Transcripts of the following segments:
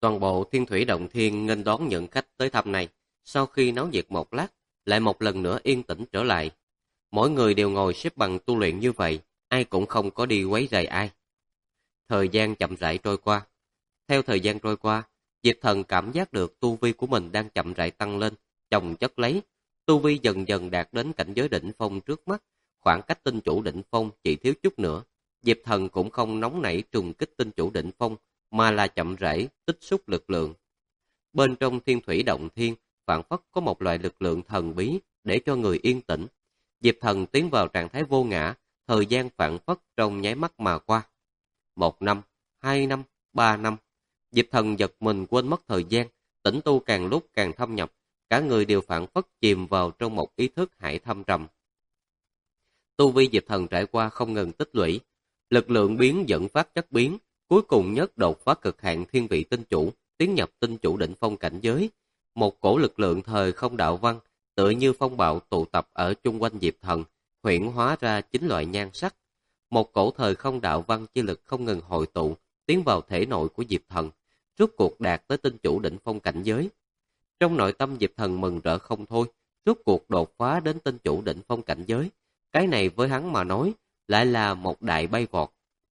Toàn bộ Thiên Thủy Động Thiên nghênh đón những khách tới thăm này. Sau khi náo nhiệt một lát, lại một lần nữa yên tĩnh trở lại. Mỗi người đều ngồi xếp bằng tu luyện như vậy, ai cũng không có đi quấy rầy ai. Thời gian chậm rãi trôi qua. Theo thời gian trôi qua, Diệp Thần cảm giác được tu vi của mình đang chậm rãi tăng lên, chồng chất lấy. Tu vi dần dần đạt đến cảnh giới đỉnh phong trước mắt, khoảng cách tinh chủ đỉnh phong chỉ thiếu chút nữa. Diệp Thần cũng không nóng nảy trùng kích tinh chủ đỉnh phong, mà là chậm rãi tích xúc lực lượng. Bên trong Thiên Thủy Động Thiên, phảng phất có một loại lực lượng thần bí để cho người yên tĩnh. Diệp Thần tiến vào trạng thái vô ngã, thời gian phảng phất trong nháy mắt mà qua. 1 năm, 2 năm, 3 năm. Diệp Thần giật mình quên mất thời gian, tĩnh tu càng lúc càng thâm nhập, cả người đều phảng phất chìm vào trong một ý thức hải thâm trầm. Tu vi Diệp Thần trải qua không ngừng tích lũy, lực lượng biến dẫn phát chất biến, cuối cùng nhất đột phá cực hạn thiên vị tinh chủ, tiến nhập tinh chủ đỉnh phong cảnh giới. Một cổ lực lượng thời không đạo văn, tựa như phong bạo tụ tập ở chung quanh Diệp Thần, huyễn hóa ra 9 loại nhan sắc. Một cổ thời không đạo văn chi lực không ngừng hội tụ, tiến vào thể nội của Diệp Thần, rốt cuộc đạt tới tinh chủ đỉnh phong cảnh giới. Trong nội tâm Diệp Thần mừng rỡ không thôi, rốt cuộc đột phá đến tinh chủ đỉnh phong cảnh giới. Cái này với hắn mà nói, lại là một đại bay vọt.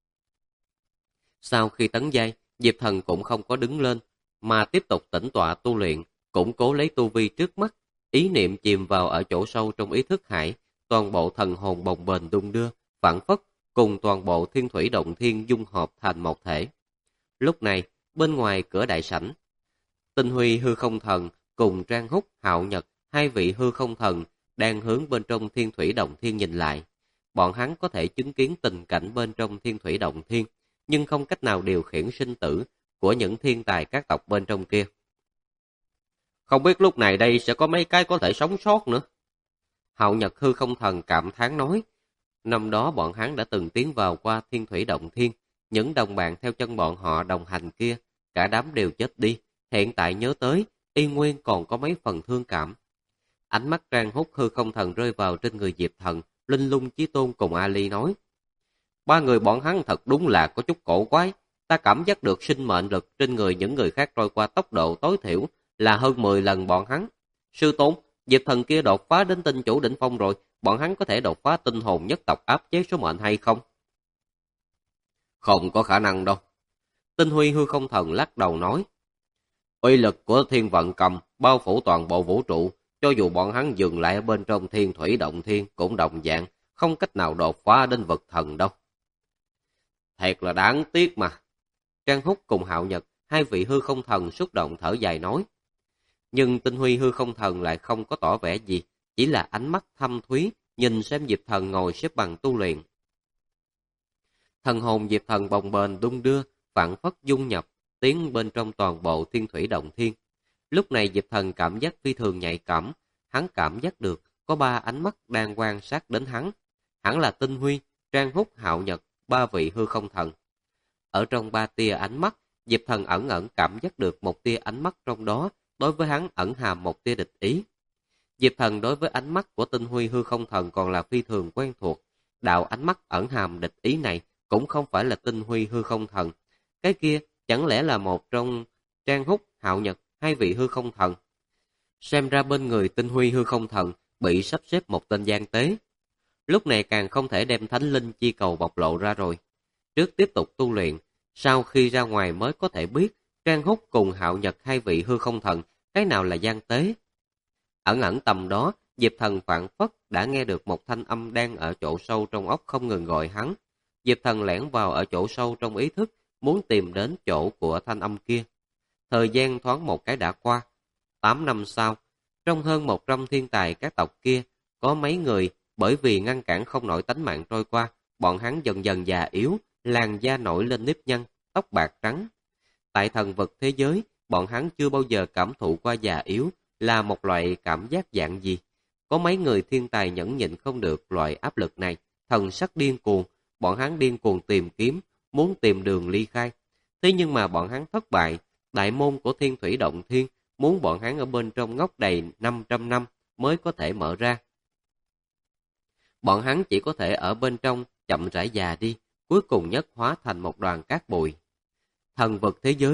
Sau khi tấn giai, Diệp Thần cũng không có đứng lên, mà tiếp tục tĩnh tọa tu luyện, củng cố lấy tu vi trước mắt, ý niệm chìm vào ở chỗ sâu trong ý thức hải, toàn bộ thần hồn bồng bềnh đung đưa, phản phất, cùng toàn bộ Thiên Thủy Động Thiên dung hợp thành một thể. Lúc này, bên ngoài cửa đại sảnh, Tinh Huy hư không thần cùng Trang Húc, Hạo Nhật, hai vị hư không thần đang hướng bên trong Thiên Thủy Động Thiên nhìn lại. Bọn hắn có thể chứng kiến tình cảnh bên trong Thiên Thủy Động Thiên, nhưng không cách nào điều khiển sinh tử của những thiên tài các tộc bên trong kia. Không biết lúc này đây sẽ có mấy cái có thể sống sót nữa. Hạo Nhật hư không thần cảm thán nói, năm đó bọn hắn đã từng tiến vào qua Thiên Thủy Động Thiên, những đồng bạn theo chân bọn họ đồng hành kia, cả đám đều chết đi, hiện tại nhớ tới, y nguyên còn có mấy phần thương cảm. Ánh mắt Trang Húc hư không thần rơi vào trên người Diệp Thần, Linh Lung Chí Tôn cùng Ali nói, ba người bọn hắn thật đúng là có chút cổ quái, ta cảm giác được sinh mệnh lực trên người những người khác trôi qua tốc độ tối thiểu là hơn 10 lần bọn hắn. Sư Tôn, Diệp Thần kia đột phá đến tinh chủ đỉnh phong rồi, bọn hắn có thể đột phá tinh hồn nhất tộc áp chế số mệnh hay không? Không có khả năng đâu. Tinh Huy hư không thần lắc đầu nói, uy lực của thiên vận cầm bao phủ toàn bộ vũ trụ, cho dù bọn hắn dừng lại ở bên trong Thiên Thủy Động Thiên cũng đồng dạng, không cách nào đột phá đến vực thần đâu. Thiệt là đáng tiếc mà. Trang Húc cùng Hạo Nhật, hai vị hư không thần xúc động thở dài nói. Nhưng Tinh Huy hư không thần lại không có tỏ vẻ gì, chỉ là ánh mắt thâm thúy, nhìn xem Diệp Thần ngồi xếp bằng tu luyện. Thần hồn Diệp Thần bồng bềnh đung đưa, phảng phất dung nhập, tiến bên trong toàn bộ Thiên Thủy Động Thiên. Lúc này Diệp Thần cảm giác phi thường nhạy cảm, hắn cảm giác được có 3 ánh mắt đang quan sát đến hắn. Hẳn là Tinh Huy, Trang Húc, Hạo Nhật, 3 vị hư không thần. Ở trong 3 tia ánh mắt, Diệp Thần ẩn ẩn cảm giác được một tia ánh mắt trong đó, đối với hắn ẩn hàm một tia địch ý. Diệp Thần đối với ánh mắt của Tinh Huy hư không thần còn là phi thường quen thuộc. Đạo ánh mắt ẩn hàm địch ý này cũng không phải là Tinh Huy hư không thần. Cái kia chẳng lẽ là một trong Trang Húc, Hạo Nhật, hai vị hư không thần? Xem ra bên người Tinh Huy hư không thần bị sắp xếp một tên gian tế. Lúc này càng không thể đem thánh linh chi cầu bộc lộ ra rồi. Trước tiếp tục tu luyện, sau khi ra ngoài mới có thể biết Trang Húc cùng Hạo Nhật hai vị hư không thần, cái nào là gian tế. Ẩn ẩn tầm đó, Diệp Thần phảng phất đã nghe được một thanh âm đang ở chỗ sâu trong óc không ngừng gọi hắn. Diệp Thần lẻn vào ở chỗ sâu trong ý thức, muốn tìm đến chỗ của thanh âm kia. Thời gian thoáng một cái đã qua. 8 năm sau, trong hơn 100 thiên tài các tộc kia, có mấy người bởi vì ngăn cản không nổi tánh mạng trôi qua, bọn hắn dần dần già yếu, làn da nổi lên nếp nhăn, tóc bạc trắng. Tại thần vực thế giới, bọn hắn chưa bao giờ cảm thụ qua già yếu là một loại cảm giác dạng gì. Có mấy người thiên tài nhẫn nhịn không được loại áp lực này, thần sắc điên cuồng, bọn hắn điên cuồng tìm kiếm, muốn tìm đường ly khai. Thế nhưng mà bọn hắn thất bại, đại môn của Thiên Thủy Động Thiên muốn bọn hắn ở bên trong ngốc đầy 500 năm mới có thể mở ra. Bọn hắn chỉ có thể ở bên trong chậm rãi già đi, cuối cùng nhất hóa thành một đoàn cát bụi. Thần vực thế giới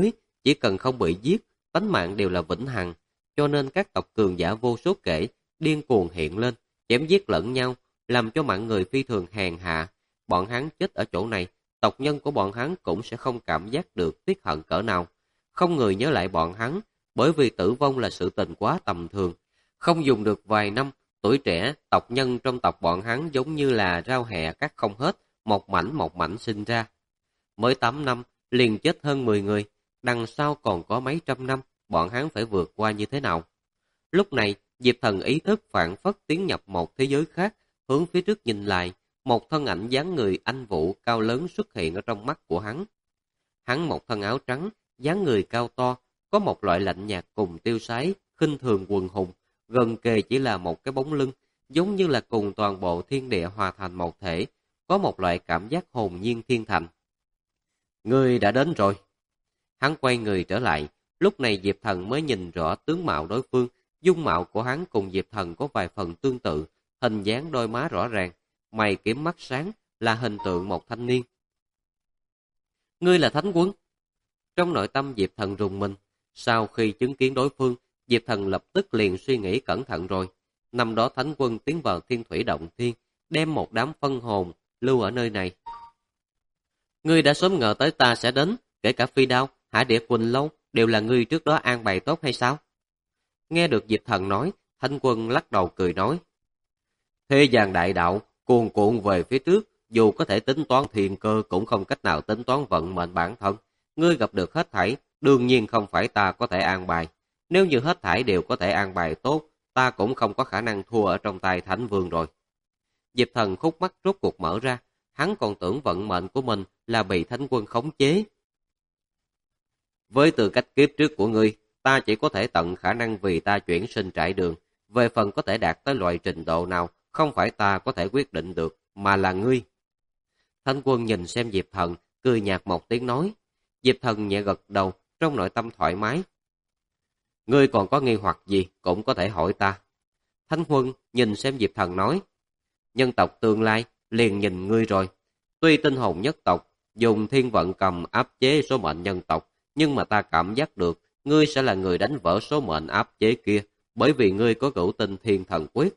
chỉ cần không bị giết, tánh mạng đều là vĩnh hằng, cho nên các tộc cường giả vô số kể, điên cuồng hiện lên, chém giết lẫn nhau, làm cho mạng người phi thường hèn hạ. Bọn hắn chết ở chỗ này, tộc nhân của bọn hắn cũng sẽ không cảm giác được tiếc hận cỡ nào. Không người nhớ lại bọn hắn, bởi vì tử vong là sự tình quá tầm thường. Không dùng được vài năm, tuổi trẻ, tộc nhân trong tộc bọn hắn giống như là rau hẹ cắt không hết, một mảnh sinh ra. Mới 8 năm, liền chết hơn 10 người, đằng sau còn có mấy trăm năm, bọn hắn phải vượt qua như thế nào? Lúc này, Diệp Thần ý thức phản phất tiến nhập một thế giới khác, hướng phía trước nhìn lại, một thân ảnh dáng người anh vũ cao lớn xuất hiện ở trong mắt của hắn. Hắn một thân áo trắng, dáng người cao to, có một loại lạnh nhạt cùng tiêu sái, khinh thường quần hùng, gần kề chỉ là một cái bóng lưng, giống như là cùng toàn bộ thiên địa hòa thành một thể, có một loại cảm giác hồn nhiên thiên thành. Ngươi đã đến rồi. Hắn quay người trở lại, lúc này Diệp Thần mới nhìn rõ tướng mạo đối phương, dung mạo của hắn cùng Diệp Thần có vài phần tương tự, hình dáng đôi má rõ ràng, mày kiếm mắt sáng, là hình tượng một thanh niên. Ngươi là Thánh Quân. Trong nội tâm Diệp Thần rùng mình, sau khi chứng kiến đối phương, Diệp Thần lập tức liền suy nghĩ cẩn thận rồi. Năm đó Thánh Quân tiến vào Thiên Thủy Động Thiên, đem một đám phân hồn lưu ở nơi này. Ngươi đã sớm ngờ tới ta sẽ đến, kể cả Phi Đao, Hải Địa Quỳnh Lâu đều là ngươi trước đó an bài tốt hay sao? Nghe được Diệp Thần nói, Thánh Quân lắc đầu cười nói. Thế gian đại đạo, cuồn cuộn về phía trước, dù có thể tính toán thiên cơ cũng không cách nào tính toán vận mệnh bản thân. Ngươi gặp được hết thảy, đương nhiên không phải ta có thể an bài. Nếu như hết thảy đều có thể an bài tốt, ta cũng không có khả năng thua ở trong tay Thánh Vương rồi. Diệp Thần khúc mắt rốt cuộc mở ra, hắn còn tưởng vận mệnh của mình là bị Thánh Quân khống chế. Với tư cách kiếp trước của ngươi, ta chỉ có thể tận khả năng vì ta chuyển sinh trải đường. Về phần có thể đạt tới loại trình độ nào, không phải ta có thể quyết định được, mà là ngươi. Thánh Quân nhìn xem Diệp Thần, cười nhạt một tiếng nói. Diệp Thần nhẹ gật đầu, trong nội tâm thoải mái. Ngươi còn có nghi hoặc gì, cũng có thể hỏi ta. Thánh Quân nhìn xem Diệp Thần nói. Nhân tộc tương lai, liền nhìn ngươi rồi. Tuy tinh hồn nhất tộc, dùng thiên vận cầm áp chế số mệnh nhân tộc, nhưng mà ta cảm giác được, ngươi sẽ là người đánh vỡ số mệnh áp chế kia, bởi vì ngươi có cửu tinh thiên thần quyết.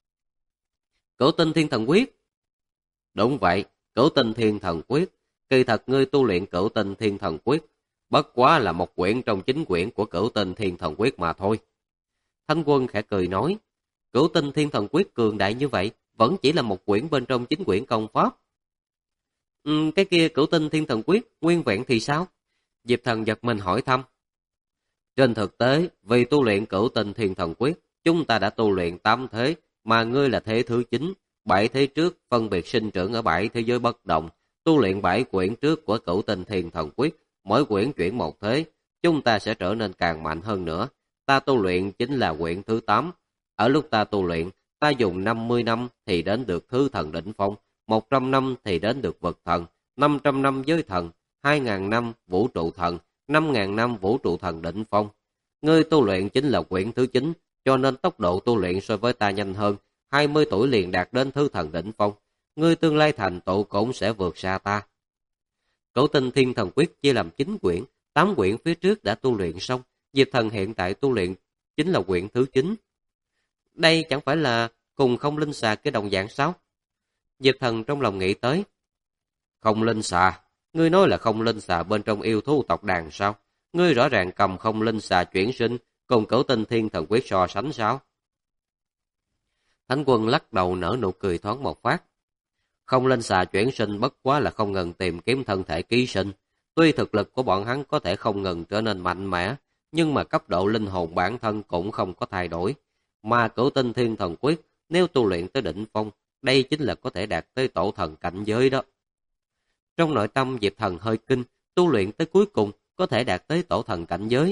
Cửu tinh thiên thần quyết? Đúng vậy, cửu tinh thiên thần quyết. Kỳ thật ngươi tu luyện cửu tinh thiên thần quyết, bất quá là một quyển trong 9 quyển của cửu tinh thiên thần quyết mà thôi. Thánh Quân khẽ cười nói, cửu tinh thiên thần quyết cường đại như vậy, vẫn chỉ là một quyển bên trong 9 quyển công pháp. Cái kia cửu tinh thiên thần quyết, nguyên vẹn thì sao? Diệp Thần giật mình hỏi thăm. Trên thực tế, vì tu luyện cửu tinh thiên thần quyết, chúng ta đã tu luyện 8 thế, mà ngươi là thế thứ 9, 7 thế trước phân biệt sinh trưởng ở 7 thế giới bất động, tu luyện 7 quyển trước của cửu tinh thiên thần quyết, mỗi quyển chuyển một thế, chúng ta sẽ trở nên càng mạnh hơn nữa. Ta tu luyện chính là quyển thứ 8. Ở lúc ta tu luyện, ta dùng 50 năm thì đến được thứ thần đỉnh phong, 100 năm thì đến được vực thần, 500 năm giới thần, 2.000 năm vũ trụ thần, 5.000 năm vũ trụ thần đỉnh phong. Ngươi tu luyện chính là quyển thứ 9, cho nên tốc độ tu luyện so với ta nhanh hơn, 20 tuổi liền đạt đến thứ thần đỉnh phong. Ngươi tương lai thành tựu cũng sẽ vượt xa ta. Cửu tinh thiên thần quyết chia làm 9 quyển, 8 quyển phía trước đã tu luyện xong, Diệp Thần hiện tại tu luyện chính là quyển thứ 9. Đây chẳng phải là cùng không linh xà cái đồng dạng sao? Diệp Thần trong lòng nghĩ tới. Không linh xà? Ngươi nói là không linh xà bên trong yêu thú tộc đàn sao? Ngươi rõ ràng cầm không linh xà chuyển sinh, cùng cửu tinh thiên thần quyết so sánh sao? Thánh Quân lắc đầu nở nụ cười thoáng một phát. Không linh xà chuyển sinh bất quá là không ngừng tìm kiếm thân thể ký sinh. Tuy thực lực của bọn hắn có thể không ngừng trở nên mạnh mẽ, nhưng mà cấp độ linh hồn bản thân cũng không có thay đổi. Mà cửu tinh thiên thần quyết, nếu tu luyện tới đỉnh phong, đây chính là có thể đạt tới tổ thần cảnh giới đó. Trong nội tâm Diệp Thần hơi kinh, tu luyện tới cuối cùng có thể đạt tới tổ thần cảnh giới.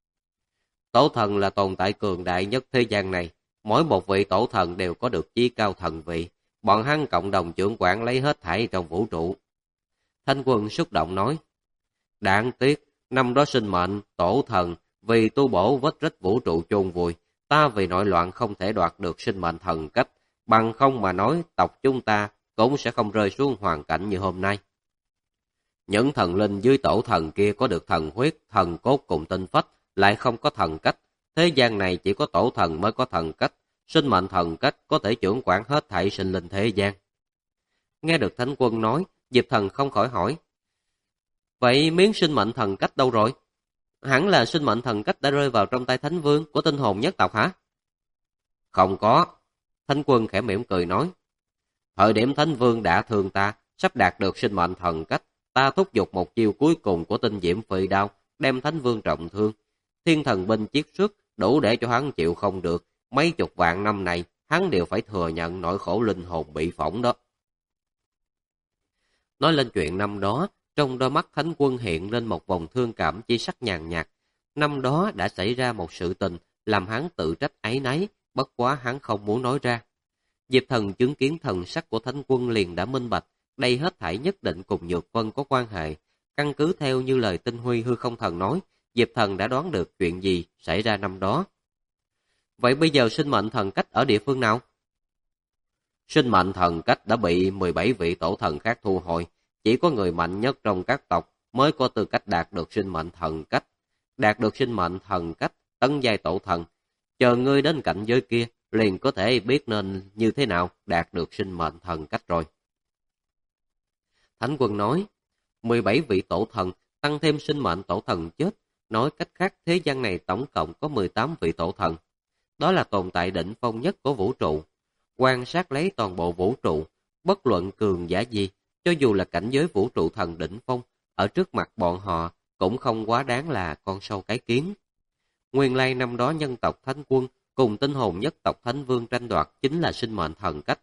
Tổ thần là tồn tại cường đại nhất thế gian này, mỗi một vị tổ thần đều có được chí cao thần vị, bọn hắn cộng đồng trưởng quản lấy hết thảy trong vũ trụ. Thanh Quân xúc động nói, đáng tiếc, năm đó sinh mệnh, tổ thần, vì tu bổ vết rách vũ trụ chôn vùi, ta vì nội loạn không thể đoạt được sinh mệnh thần cách, bằng không mà nói tộc chúng ta cũng sẽ không rơi xuống hoàn cảnh như hôm nay. Những thần linh dưới tổ thần kia có được thần huyết, thần cốt cùng tinh phách, lại không có thần cách. Thế gian này chỉ có tổ thần mới có thần cách, sinh mệnh thần cách có thể trưởng quản hết thảy sinh linh thế gian. Nghe được Thánh Quân nói, Diệp Thần không khỏi hỏi. Vậy miếng sinh mệnh thần cách đâu rồi? Hẳn là sinh mệnh thần cách đã rơi vào trong tay Thánh Vương của tinh hồn nhất tộc hả? Không có. Thánh Quân khẽ mỉm cười nói. Thời điểm Thánh Vương đã thương ta, sắp đạt được sinh mệnh thần cách, ta thúc giục một chiêu cuối cùng của tinh diễm phi đao, đem Thánh Vương trọng thương. Thiên thần binh chiết xuất, đủ để cho hắn chịu không được. Mấy chục vạn năm này, hắn đều phải thừa nhận nỗi khổ linh hồn bị phỏng đó. Nói lên chuyện năm đó, trong đôi mắt Thánh Quân hiện lên một vòng thương cảm chi sắc nhàn nhạt. Năm đó đã xảy ra một sự tình, làm hắn tự trách áy náy, bất quá hắn không muốn nói ra. Diệp Thần chứng kiến thần sắc của Thánh Quân liền đã minh bạch, đây hết thảy nhất định cùng Nhược Vân có quan hệ. Căn cứ theo như lời Tinh Huy hư không thần nói, Diệp Thần đã đoán được chuyện gì xảy ra năm đó. Vậy bây giờ sinh mệnh thần cách ở địa phương nào? Sinh mệnh thần cách đã bị 17 vị tổ thần khác thu hồi, chỉ có người mạnh nhất trong các tộc mới có tư cách đạt được sinh mệnh thần cách. Đạt được sinh mệnh thần cách, tấn giai tổ thần. Chờ ngươi đến cảnh giới kia, liền có thể biết nên như thế nào đạt được sinh mệnh thần cách rồi. Thánh Quân nói, 17 vị tổ thần, tăng thêm sinh mệnh tổ thần chết, nói cách khác thế gian này tổng cộng có 18 vị tổ thần. Đó là tồn tại đỉnh phong nhất của vũ trụ. Quan sát lấy toàn bộ vũ trụ, bất luận cường giả gì, cho dù là cảnh giới vũ trụ thần đỉnh phong, ở trước mặt bọn họ cũng không quá đáng là con sâu cái kiến. Nguyên lai năm đó nhân tộc Thánh Quân cùng tinh hồn nhất tộc Thánh Vương tranh đoạt chính là sinh mệnh thần cách.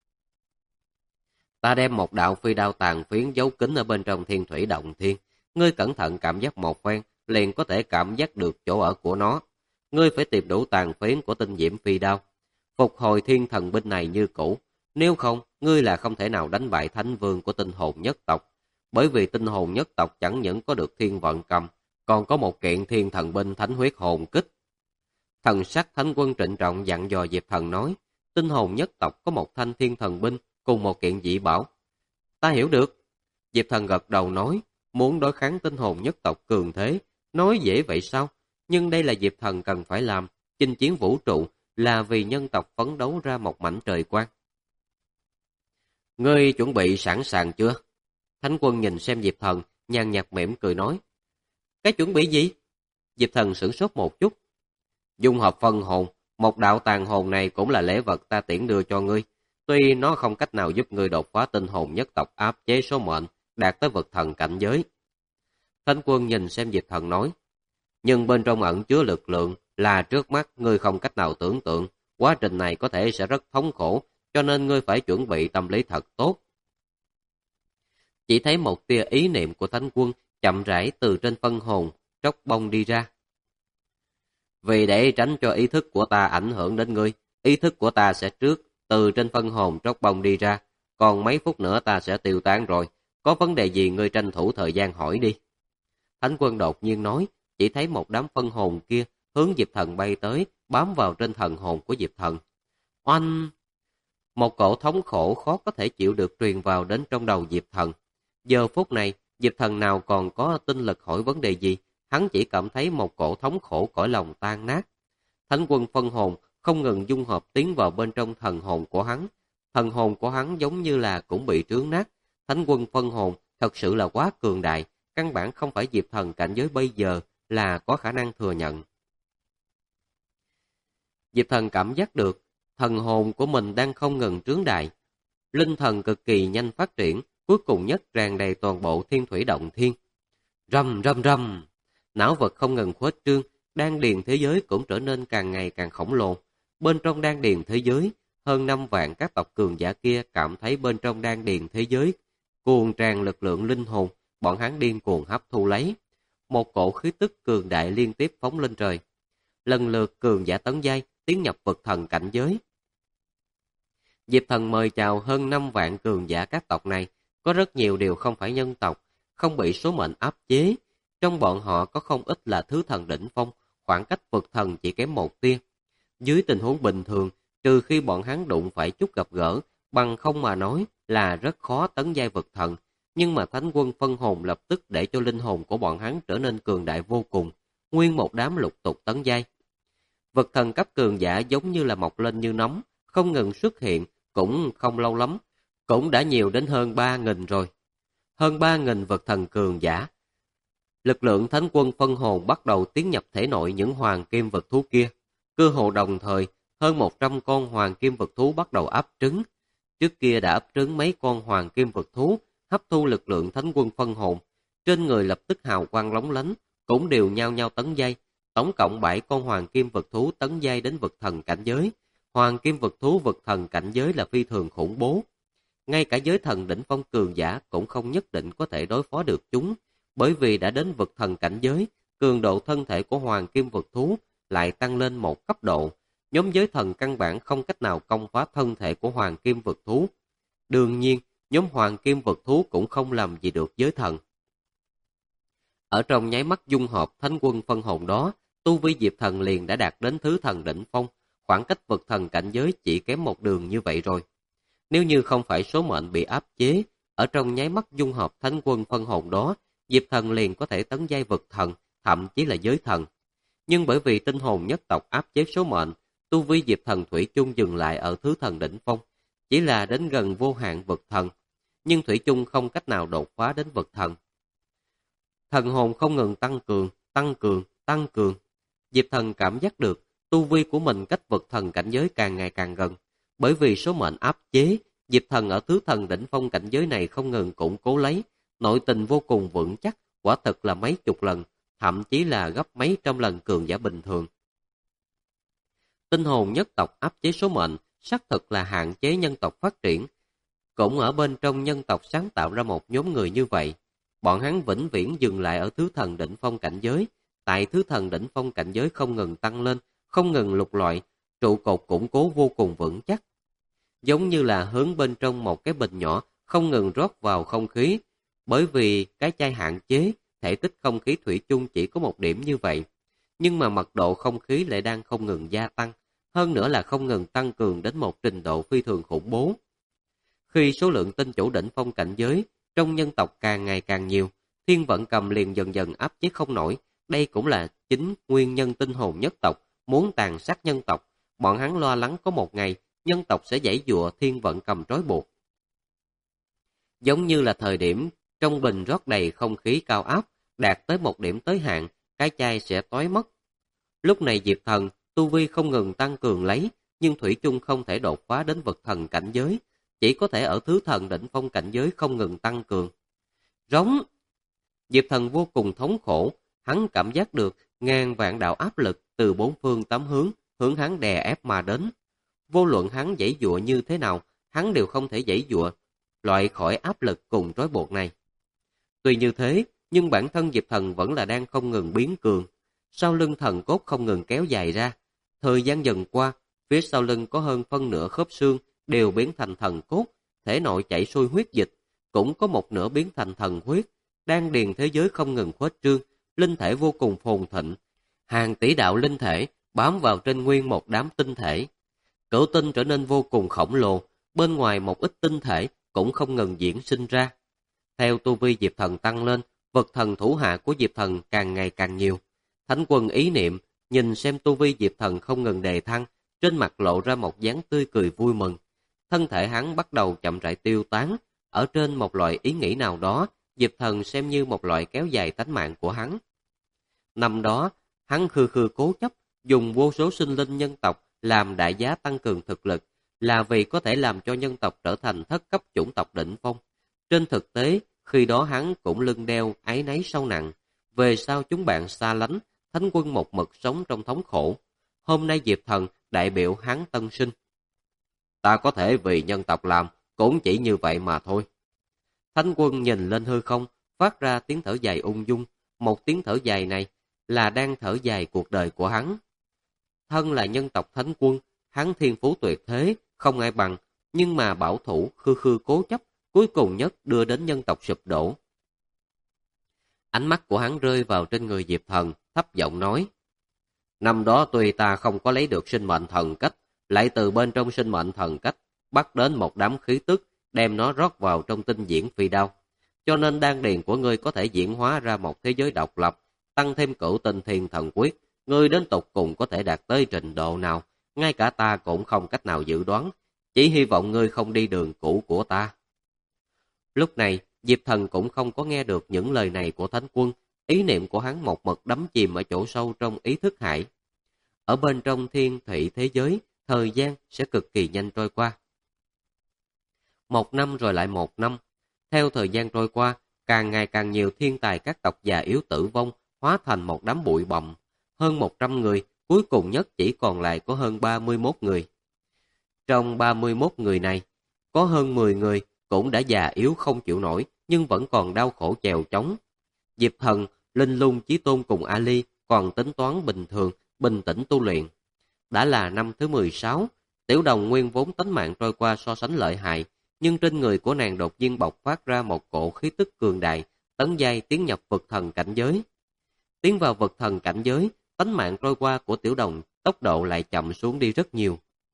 Ta đem một đạo phi đao tàn phiến giấu kín ở bên trong thiên thủy động thiên. Ngươi cẩn thận cảm giác một phen, liền có thể cảm giác được chỗ ở của nó. Ngươi phải tìm đủ tàn phiến của tinh diễm phi đao, phục hồi thiên thần binh này như cũ. Nếu không, ngươi là không thể nào đánh bại Thánh Vương của tinh hồn nhất tộc. Bởi vì tinh hồn nhất tộc chẳng những có được thiên vận cầm, còn có một kiện thiên thần binh thánh huyết hồn kích. Thần sắc Thánh Quân trịnh trọng dặn dò Diệp Thần nói, tinh hồn nhất tộc có một thanh thiên thần binh cùng một kiện dị bảo. Ta hiểu được. Diệp Thần gật đầu nói, muốn đối kháng tinh hồn nhất tộc cường thế, nói dễ vậy sao? Nhưng đây là Diệp Thần cần phải làm, chinh chiến vũ trụ là vì nhân tộc phấn đấu ra một mảnh trời quang. Ngươi chuẩn bị sẵn sàng chưa? Thánh Quân nhìn xem Diệp Thần, nhàn nhạt mỉm cười nói. Cái chuẩn bị gì? Diệp Thần sửng sốt một chút. Dung hợp phân hồn, một đạo tàn hồn này cũng là lễ vật ta tiễn đưa cho ngươi. Tuy nó không cách nào giúp ngươi đột phá tinh hồn nhất tộc áp chế số mệnh, đạt tới vực thần cảnh giới. Thánh Quân nhìn xem Diệp Thần nói. Nhưng bên trong ẩn chứa lực lượng là trước mắt ngươi không cách nào tưởng tượng. Quá trình này có thể sẽ rất thống khổ, cho nên ngươi phải chuẩn bị tâm lý thật tốt. Chỉ thấy một tia ý niệm của Thánh Quân chậm rãi từ trên phân hồn tróc bông đi ra. Vì để tránh cho ý thức của ta ảnh hưởng đến ngươi, ý thức của ta sẽ trước từ trên phân hồn tróc bông đi ra, còn mấy phút nữa ta sẽ tiêu tán rồi, có vấn đề gì ngươi tranh thủ thời gian hỏi đi. Thánh Quân đột nhiên nói, chỉ thấy một đám phân hồn kia hướng Diệp Thần bay tới, bám vào trên thần hồn của Diệp Thần. Oanh! Một cổ thống khổ khó có thể chịu được truyền vào đến trong đầu Diệp Thần. Giờ phút này, Diệp Thần nào còn có tinh lực hỏi vấn đề gì, hắn chỉ cảm thấy một cổ thống khổ cõi lòng tan nát. Thánh Quân phân hồn không ngừng dung hợp tiến vào bên trong thần hồn của hắn. Thần hồn của hắn giống như là cũng bị trướng nát. Thánh Quân phân hồn thật sự là quá cường đại, căn bản không phải Diệp Thần cảnh giới bây giờ là có khả năng thừa nhận. Diệp Thần cảm giác được thần hồn của mình đang không ngừng trướng đại. Linh thần cực kỳ nhanh phát triển, cuối cùng nhất tràn đầy toàn bộ thiên thủy động thiên. Rầm rầm rầm, não vật không ngừng khuếch trương, đan điền thế giới cũng trở nên càng ngày càng khổng lồ. Bên trong đan điền thế giới, hơn 5 vạn các tộc cường giả kia cảm thấy bên trong đan điền thế giới cuồn tràn lực lượng linh hồn, bọn hắn điên cuồng hấp thu lấy. Một cổ khí tức cường đại liên tiếp phóng lên trời. Lần lượt cường giả tấn giai tiến nhập vực thần cảnh giới. Diệp Thần mời chào hơn 5 vạn cường giả các tộc này, có rất nhiều điều không phải nhân tộc, không bị số mệnh áp chế. Trong bọn họ có không ít là thứ thần đỉnh phong, khoảng cách vực thần chỉ kém một tia. Dưới tình huống bình thường, trừ khi bọn hắn đụng phải chút gặp gỡ, bằng không mà nói là rất khó tấn giai vực thần. nhưng mà thánh quân phân hồn lập tức để cho linh hồn của bọn hắn trở nên cường đại vô cùng, nguyên một đám lục tục tấn giai. Vật thần cấp cường giả giống như là mọc lên như nấm, không ngừng xuất hiện, cũng không lâu lắm, cũng đã nhiều đến hơn 3.000 rồi. Hơn 3.000 vật thần cường giả. Lực lượng thánh quân phân hồn bắt đầu tiến nhập thể nội những hoàng kim vật thú kia. Cơ hồ đồng thời, hơn 100 con hoàng kim vật thú bắt đầu ấp trứng. Trước kia đã ấp trứng mấy con hoàng kim vật thú, hấp thu lực lượng thánh quân phân hồn. Trên người lập tức hào quang lóng lánh, cũng đều nhao nhao tấn giai. Tổng cộng 7 con hoàng kim vật thú tấn giai đến vật thần cảnh giới. Hoàng kim vật thú vật thần cảnh giới là phi thường khủng bố. Ngay cả giới thần đỉnh phong cường giả cũng không nhất định có thể đối phó được chúng, bởi vì đã đến vật thần cảnh giới, cường độ thân thể của hoàng kim vật thú lại tăng lên một cấp độ. Nhóm giới thần căn bản không cách nào công phá thân thể của hoàng kim vật thú. Đương nhiên, nhóm hoàng kim vật thú cũng không làm gì được giới thần. Ở trong nháy mắt dung hợp thánh quân phân hồn đó, tu vi Diệp Thần liền đã đạt đến thứ thần đỉnh phong, khoảng cách vật thần cảnh giới chỉ kém một đường như vậy rồi. Nếu như không phải số mệnh bị áp chế, ở trong nháy mắt dung hợp thánh quân phân hồn đó, Diệp Thần liền có thể tấn giai vật thần, thậm chí là giới thần. Nhưng bởi vì tinh hồn nhất tộc áp chế số mệnh, tu vi Diệp Thần thủy chung dừng lại ở thứ thần đỉnh phong, chỉ là đến gần vô hạn vật thần, nhưng thủy chung không cách nào đột phá đến vật thần. Thần hồn không ngừng tăng cường, tăng cường, tăng cường. Diệp Thần cảm giác được tu vi của mình cách vật thần cảnh giới càng ngày càng gần. Bởi vì số mệnh áp chế, Diệp Thần ở thứ thần đỉnh phong cảnh giới này không ngừng củng cố lấy, nội tình vô cùng vững chắc, quả thực là mấy chục lần, thậm chí là gấp mấy trăm lần cường giả bình thường. Tinh hồn nhất tộc áp chế số mệnh, xác thực là hạn chế nhân tộc phát triển. Cũng ở bên trong nhân tộc sáng tạo ra một nhóm người như vậy. Bọn hắn vĩnh viễn dừng lại ở thứ thần đỉnh phong cảnh giới. Tại thứ thần đỉnh phong cảnh giới không ngừng tăng lên, không ngừng lục loại, trụ cột củng cố vô cùng vững chắc. Giống như là hướng bên trong một cái bình nhỏ, không ngừng rót vào không khí. Bởi vì cái chai hạn chế, thể tích không khí thủy chung chỉ có một điểm như vậy. Nhưng mà mật độ không khí lại đang không ngừng gia tăng, hơn nữa là không ngừng tăng cường đến một trình độ phi thường khủng bố. Khi số lượng tinh chủ đỉnh phong cảnh giới trong nhân tộc càng ngày càng nhiều, Thiên Vận Cầm liền dần dần áp chế không nổi. Đây cũng là chính nguyên nhân tinh hồn nhất tộc muốn tàn sát nhân tộc. Bọn hắn lo lắng có một ngày nhân tộc sẽ giãy giụa Thiên Vận Cầm trói buộc. Giống như là thời điểm trong bình rót đầy không khí cao áp, đạt tới một điểm tới hạn, cái chai sẽ tói mất. Lúc này Diệp Thần tu vi không ngừng tăng cường lấy, nhưng thủy chung không thể đột phá đến vật thần cảnh giới, chỉ có thể ở thứ thần đỉnh phong cảnh giới không ngừng tăng cường. Rống! Diệp Thần vô cùng thống khổ, hắn cảm giác được ngàn vạn đạo áp lực từ bốn phương tám hướng, hướng hắn đè ép mà đến. Vô luận hắn giãy giụa như thế nào, hắn đều không thể giãy giụa, loại khỏi áp lực cùng trói buộc này. Tuy như thế, nhưng bản thân Diệp Thần vẫn là đang không ngừng biến cường. Sau lưng thần cốt không ngừng kéo dài ra. Thời gian dần qua, phía sau lưng có hơn phân nửa khớp xương đều biến thành thần cốt, thể nội chảy xuôi huyết dịch, cũng có một nửa biến thành thần huyết. Đan điền thế giới không ngừng khuếch trương, linh thể vô cùng phồn thịnh. Hàng tỷ đạo linh thể bám vào trên nguyên một đám tinh thể. Cửu tinh trở nên vô cùng khổng lồ, bên ngoài một ít tinh thể cũng không ngừng diễn sinh ra. Theo tu vi Diệp Thần tăng lên, vật thần thủ hạ của Diệp Thần càng ngày càng nhiều. Thánh Quân ý niệm, nhìn xem tu vi Diệp Thần không ngừng đề thăng, trên mặt lộ ra một dáng tươi cười vui mừng. Thân thể hắn bắt đầu chậm rãi tiêu tán, ở trên một loại ý nghĩ nào đó, Diệp Thần xem như một loại kéo dài tánh mạng của hắn. Năm đó, hắn khư khư cố chấp, dùng vô số sinh linh nhân tộc làm đại giá tăng cường thực lực, là vì có thể làm cho nhân tộc trở thành thất cấp chủng tộc đỉnh phong. Trên thực tế, khi đó hắn cũng lưng đeo áy náy sâu nặng. Về sau chúng bạn xa lánh, Thánh Quân một mực sống trong thống khổ. Hôm nay Diệp Thần đại biểu hắn tân sinh. Ta có thể vì nhân tộc làm, cũng chỉ như vậy mà thôi. Thánh Quân nhìn lên hư không, phát ra tiếng thở dài ung dung. Một tiếng thở dài này là đang thở dài cuộc đời của hắn. Thân là nhân tộc Thánh Quân, hắn thiên phú tuyệt thế, không ai bằng, nhưng mà bảo thủ, khư khư cố chấp, cuối cùng nhất đưa đến nhân tộc sụp đổ. Ánh mắt của hắn rơi vào trên người Diệp Thần, thấp giọng nói. Năm đó tuy ta không có lấy được sinh mệnh thần cách, lại từ bên trong sinh mệnh thần cách, bắt đến một đám khí tức, đem nó rót vào trong tinh diễn phi đao. cho nên đan điền của ngươi có thể diễn hóa ra một thế giới độc lập, tăng thêm cửu tinh thiên thần quyết. Ngươi đến tột cùng có thể đạt tới trình độ nào, ngay cả ta cũng không cách nào dự đoán, chỉ hy vọng ngươi không đi đường cũ của ta. Lúc này, Diệp Thần cũng không có nghe được những lời này của Thánh Quân, ý niệm của hắn một mực đắm chìm ở chỗ sâu trong ý thức hải. Ở bên trong thiên thủy thế giới, thời gian sẽ cực kỳ nhanh trôi qua. Một năm rồi lại một năm, theo thời gian trôi qua, càng ngày càng nhiều thiên tài các tộc già yếu tử vong, hóa thành một đám bụi bặm. Hơn 100 người, cuối cùng nhất chỉ còn lại có hơn 31 người. Trong 31 người này, có hơn 10 người cũng đã già yếu không chịu nổi, nhưng vẫn còn đau khổ chèo chống. Diệp Thần, Linh Lung, Chí Tôn cùng Ali còn tính toán bình thường, bình tĩnh tu luyện. Đã là năm thứ 16, Tiểu Đồng nguyên vốn tánh mạng trôi qua so sánh lợi hại, nhưng trên người của nàng đột nhiên bộc phát ra một cỗ khí tức cường đại, tấn giai tiến nhập vực thần cảnh giới. Tiến vào vực thần cảnh giới, tánh mạng trôi qua của Tiểu Đồng tốc độ lại chậm xuống đi rất nhiều.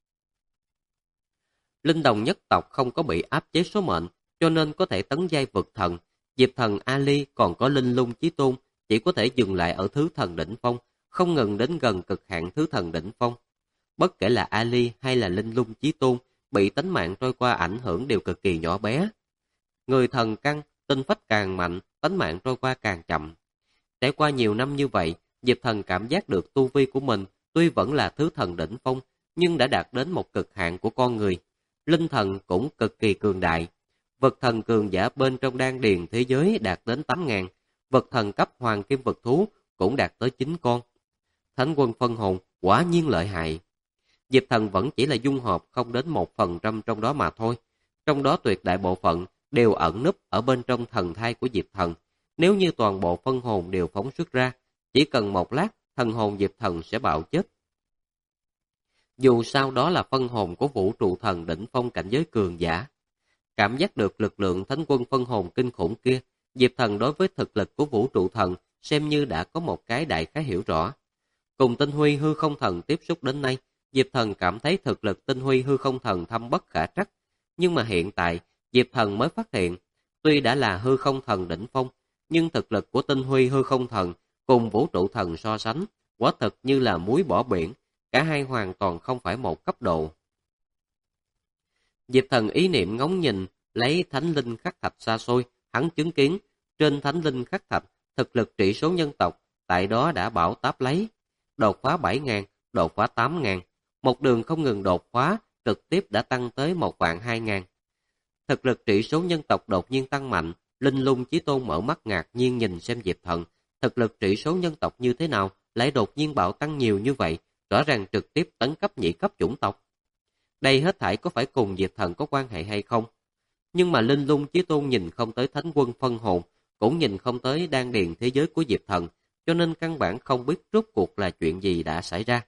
Linh Đồng nhất tộc không có bị áp chế số mệnh, cho nên có thể tấn giai vực thần. Diệp Thần, Ali còn có Linh Lung, Chí Tôn chỉ có thể dừng lại ở thứ thần đỉnh phong, không ngừng đến gần cực hạn thứ thần đỉnh phong. Bất kể là Ali hay là Linh Lung, Chí Tôn, bị tánh mạng trôi qua ảnh hưởng đều cực kỳ nhỏ bé. Người thần căn, tinh phách càng mạnh, tánh mạng trôi qua càng chậm. Trải qua nhiều năm như vậy, Diệp Thần cảm giác được tu vi của mình tuy vẫn là thứ thần đỉnh phong, nhưng đã đạt đến một cực hạn của con người. Linh thần cũng cực kỳ cường đại. Vật thần cường giả bên trong đan điền thế giới đạt đến 8.000, vật thần cấp hoàng kim vật thú cũng đạt tới 9 con. Thánh quân phân hồn quả nhiên lợi hại. Diệp Thần vẫn chỉ là dung hợp không đến 1% trong đó mà thôi. Trong đó tuyệt đại bộ phận đều ẩn núp ở bên trong thần thai của Diệp Thần. Nếu như toàn bộ phân hồn đều phóng xuất ra, chỉ cần một lát, thần hồn Diệp Thần sẽ bạo chết. Dù sao đó là phân hồn của vũ trụ thần đỉnh phong cảnh giới cường giả. Cảm giác được lực lượng thánh quân phân hồn kinh khủng kia, Diệp Thần đối với thực lực của vũ trụ thần xem như đã có một cái đại khái hiểu rõ. Cùng Tinh Huy hư không thần tiếp xúc đến nay, Diệp Thần cảm thấy thực lực Tinh Huy hư không thần thâm bất khả trắc. Nhưng mà hiện tại, Diệp Thần mới phát hiện, tuy đã là hư không thần đỉnh phong, nhưng thực lực của Tinh Huy hư không thần cùng vũ trụ thần so sánh, quả thực như là muối bỏ biển, cả hai hoàn toàn không phải một cấp độ. Diệp Thần ý niệm ngóng nhìn, lấy thánh linh khắc thạch xa xôi, hắn chứng kiến, trên thánh linh khắc thạch, thực lực trị số nhân tộc, tại đó đã bảo táp lấy, đột phá 7.000, đột phá 8.000, một đường không ngừng đột phá, trực tiếp đã tăng tới 1.200.000. Thực lực trị số nhân tộc đột nhiên tăng mạnh, Linh Lung, Chí Tôn mở mắt ngạc nhiên nhìn xem Diệp Thần, thực lực trị số nhân tộc như thế nào, lại đột nhiên bạo tăng nhiều như vậy, rõ ràng trực tiếp tấn cấp nhị cấp chủng tộc. Đây hết thảy có phải cùng Diệp Thần có quan hệ hay không? Nhưng mà Linh Lung, Chí Tôn nhìn không tới thánh quân phân hồn, cũng nhìn không tới đan điền thế giới của Diệp Thần, cho nên căn bản không biết rốt cuộc là chuyện gì đã xảy ra.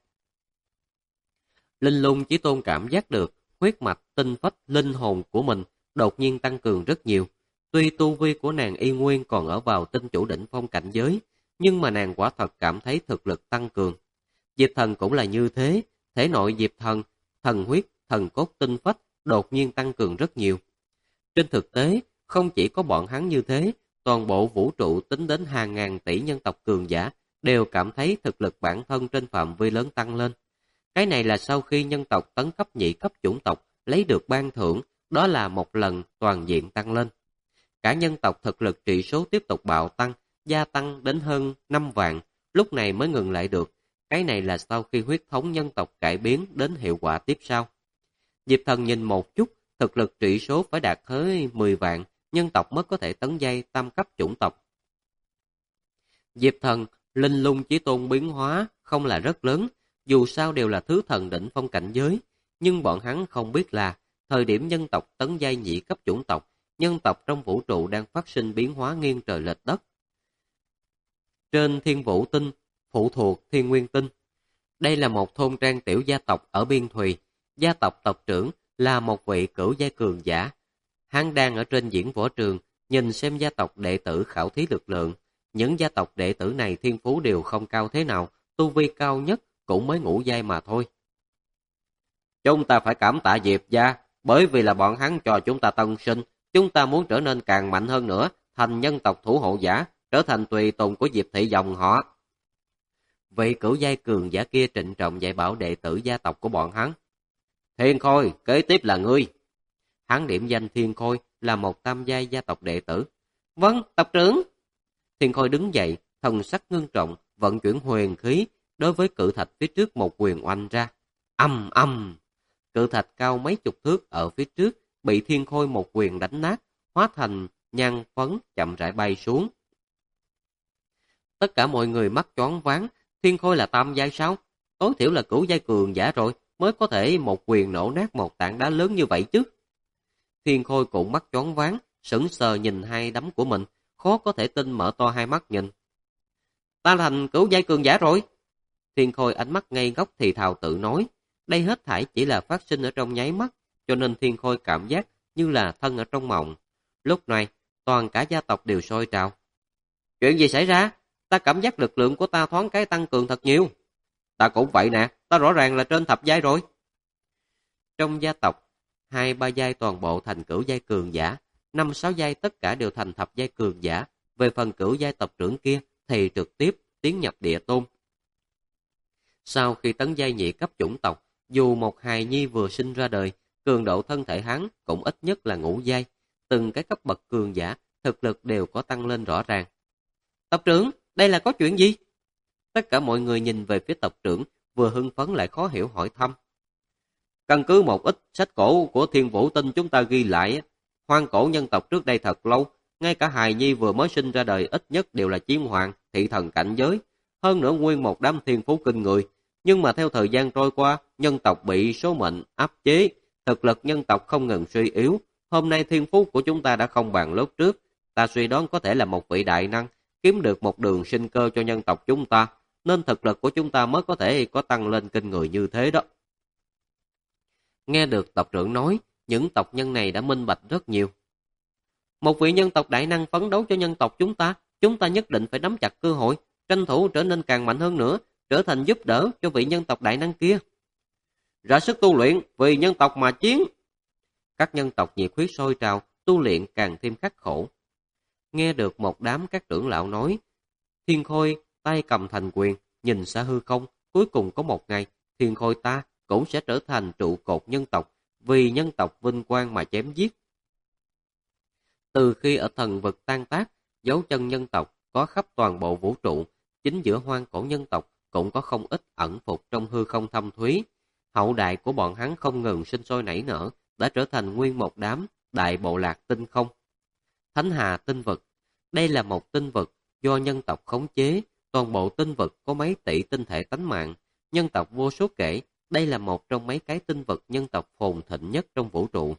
Linh Lung, Chí Tôn cảm giác được huyết mạch tinh phách linh hồn của mình đột nhiên tăng cường rất nhiều. Tuy tu vi của nàng y nguyên còn ở vào tinh chủ đỉnh phong cảnh giới, nhưng mà nàng quả thật cảm thấy thực lực tăng cường. Diệp Thần cũng là như thế, thể nội Diệp Thần, thần huyết, thần cốt tinh phách đột nhiên tăng cường rất nhiều. Trên thực tế, không chỉ có bọn hắn như thế, toàn bộ vũ trụ tính đến hàng ngàn tỷ nhân tộc cường giả đều cảm thấy thực lực bản thân trên phạm vi lớn tăng lên. Cái này là sau khi nhân tộc tấn cấp nhị cấp chủng tộc lấy được ban thưởng, đó là một lần toàn diện tăng lên. Cả nhân tộc thực lực trị số tiếp tục bạo tăng, gia tăng đến hơn 5 vạn, lúc này mới ngừng lại được. Cái này là sau khi huyết thống nhân tộc cải biến đến hiệu quả tiếp sau. Diệp Thần nhìn một chút, thực lực trị số phải đạt tới 10 vạn, nhân tộc mới có thể tấn giai tam cấp chủng tộc. Diệp Thần, Linh Lung, Chí Tôn biến hóa không là rất lớn, dù sao đều là thứ thần đỉnh phong cảnh giới, nhưng bọn hắn không biết là thời điểm nhân tộc tấn giai nhị cấp chủng tộc, nhân tộc trong vũ trụ đang phát sinh biến hóa nghiêng trời lệch đất. Trên Thiên Vũ Tinh, phụ thuộc Thiên Nguyên Tinh, đây là một thôn trang tiểu gia tộc ở Biên Thùy, gia tộc tộc trưởng là một vị cửu giai cường giả. Hắn đang ở trên diễn võ trường, nhìn xem gia tộc đệ tử khảo thí lực lượng. Những gia tộc đệ tử này thiên phú đều không cao thế nào, tu vi cao nhất cũng mới ngũ giai mà thôi. Chúng ta phải cảm tạ Diệp gia, bởi vì là bọn hắn cho chúng ta tân sinh, chúng ta muốn trở nên càng mạnh hơn nữa, thành nhân tộc thủ hộ giả, trở thành tùy tùng của Diệp thị dòng họ. Vị cửu giai cường giả kia trịnh trọng dạy bảo đệ tử gia tộc của bọn hắn. Thiên Khôi, kế tiếp là ngươi. Hắn điểm danh Thiên Khôi là một tam giai gia tộc đệ tử. Vâng, tộc trưởng. Thiên Khôi đứng dậy, thần sắc ngưng trọng, vận chuyển huyền khí, đối với cự thạch phía trước một quyền oanh ra. Âm âm. Cự thạch cao mấy chục thước ở phía trước, bị Thiên Khôi một quyền đánh nát, hóa thành nhan phấn chậm rãi bay xuống. Tất cả mọi người mắt choáng váng, Thiên Khôi là tam giai sao? Tối thiểu là cửu giai cường giả rồi, mới có thể một quyền nổ nát một tảng đá lớn như vậy chứ. Thiên Khôi cũng mắt choáng váng, sững sờ nhìn hai đấm của mình, khó có thể tin mở to hai mắt nhìn. Ta thành cửu giai cường giả rồi. Thiên Khôi ánh mắt ngây ngốc thì thào tự nói, đây hết thảy chỉ là phát sinh ở trong nháy mắt, cho nên Thiên Khôi cảm giác như là thân ở trong mộng. Lúc này, toàn cả gia tộc đều sôi trào. Chuyện gì xảy ra? Ta cảm giác lực lượng của ta thoáng cái tăng cường thật nhiều. Ta cũng vậy nè, ta rõ ràng là trên thập giai rồi. Trong gia tộc, 2-3 giai toàn bộ thành cửu giai cường giả, 5-6 giai tất cả đều thành thập giai cường giả. Về phần cửu giai tộc trưởng kia thì trực tiếp tiến nhập địa tôn. Sau khi tấn giai nhị cấp chủng tộc, dù một hài nhi vừa sinh ra đời, cường độ thân thể hắn cũng ít nhất là ngũ giai. Từng cái cấp bậc cường giả, thực lực đều có tăng lên rõ ràng. Tộc trưởng, đây là có chuyện gì? Tất cả mọi người nhìn về phía tộc trưởng, vừa hưng phấn lại khó hiểu hỏi thăm. Căn cứ một ít sách cổ của Thiên Vũ Tinh chúng ta ghi lại, hoang cổ nhân tộc trước đây thật lâu, ngay cả hài nhi vừa mới sinh ra đời ít nhất đều là chiến hoàng, thị thần cảnh giới, hơn nữa nguyên một đám thiên phú kinh người. Nhưng mà theo thời gian trôi qua, nhân tộc bị số mệnh áp chế, thực lực nhân tộc không ngừng suy yếu. Hôm nay thiên phú của chúng ta đã không bằng lúc trước, ta suy đoán có thể là một vị đại năng, kiếm được một đường sinh cơ cho nhân tộc chúng ta, nên thực lực của chúng ta mới có thể có tăng lên kinh người như thế đó. Nghe được tộc trưởng nói, những tộc nhân này đã minh bạch rất nhiều. Một vị nhân tộc đại năng phấn đấu cho nhân tộc chúng ta nhất định phải nắm chặt cơ hội, tranh thủ trở nên càng mạnh hơn nữa, trở thành giúp đỡ cho vị nhân tộc đại năng kia. Ra sức tu luyện, vì nhân tộc mà chiến. Các nhân tộc nhiệt huyết sôi trào, tu luyện càng thêm khắc khổ. Nghe được một đám các trưởng lão nói, Thiên Khôi tay cầm thành quyền, nhìn xa hư không, cuối cùng có một ngày, Thiên Khôi ta cũng sẽ trở thành trụ cột nhân tộc, vì nhân tộc vinh quang mà chém giết. Từ khi ở thần vực tan tác, dấu chân nhân tộc có khắp toàn bộ vũ trụ, chính giữa hoang cổ nhân tộc cũng có không ít ẩn phục trong hư không thâm thúy. Hậu đại của bọn hắn không ngừng sinh sôi nảy nở, đã trở thành nguyên một đám đại bộ lạc tinh không. Thánh Hà tinh vực, đây là một tinh vực do nhân tộc khống chế, toàn bộ tinh vực có mấy tỷ tinh thể tánh mạng, nhân tộc vô số kể, đây là một trong mấy cái tinh vực nhân tộc phồn thịnh nhất trong vũ trụ.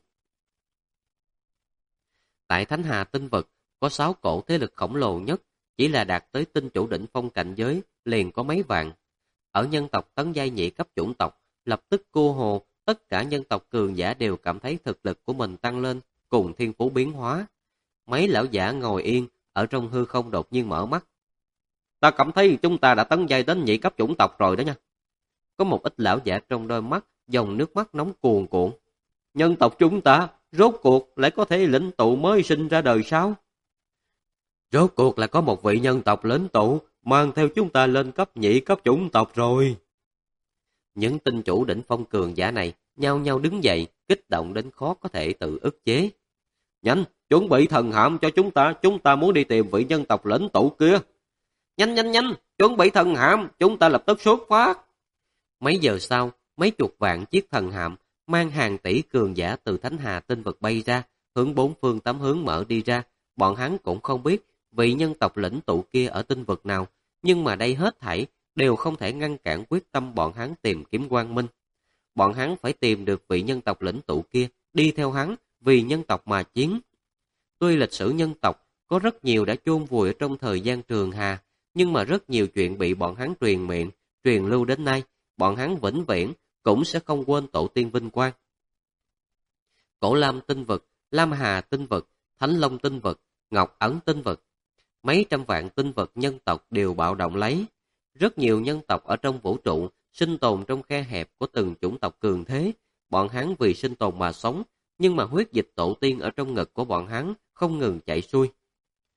Tại Thánh Hà tinh vực, có 6 cổ thế lực khổng lồ nhất, chỉ là đạt tới tinh chủ đỉnh phong cảnh giới, liền có mấy vạn. Ở nhân tộc tấn giai nhị cấp chủng tộc, lập tức cô hồ, tất cả nhân tộc cường giả đều cảm thấy thực lực của mình tăng lên, cùng thiên phú biến hóa. Mấy lão giả ngồi yên, ở trong hư không đột nhiên mở mắt. Ta cảm thấy chúng ta đã tấn giai đến nhị cấp chủng tộc rồi đó nha. Có một ít lão giả trong đôi mắt, dòng nước mắt nóng cuồn cuộn. Nhân tộc chúng ta, rốt cuộc lại có thể lĩnh tụ mới sinh ra đời sao? Rốt cuộc là có một vị nhân tộc lĩnh tụ, mang theo chúng ta lên cấp nhị cấp chủng tộc rồi. Những tinh chủ đỉnh phong cường giả này, nhao nhao đứng dậy, kích động đến khó có thể tự ức chế. Nhanh, chuẩn bị thần hạm cho chúng ta muốn đi tìm vị nhân tộc lĩnh tụ kia. Nhanh, chuẩn bị thần hạm, chúng ta lập tức xuất phát. Mấy giờ sau, mấy chục vạn chiếc thần hạm mang hàng tỷ cường giả từ Thánh Hà tinh vực bay ra, hướng bốn phương tám hướng mở đi ra. Bọn hắn cũng không biết vị nhân tộc lĩnh tụ kia ở tinh vực nào, nhưng mà đây hết thảy đều không thể ngăn cản quyết tâm bọn hắn tìm kiếm quang minh. Bọn hắn phải tìm được vị nhân tộc lĩnh tụ kia, đi theo hắn, vì nhân tộc mà chiến. Tuy lịch sử nhân tộc có rất nhiều đã chôn vùi ở trong thời gian trường hà, nhưng mà rất nhiều chuyện bị bọn hắn truyền miệng, truyền lưu đến nay, bọn hắn vĩnh viễn cũng sẽ không quên tổ tiên vinh quang. Cổ Lam tinh vực, Lam Hà tinh vực, Thánh Long tinh vực, Ngọc Ẩn tinh vực, mấy trăm vạn tinh vực nhân tộc đều bạo động lấy. Rất nhiều nhân tộc ở trong vũ trụ sinh tồn trong khe hẹp của từng chủng tộc cường thế, bọn hắn vì sinh tồn mà sống, nhưng mà huyết dịch tổ tiên ở trong ngực của bọn hắn không ngừng chảy xuôi.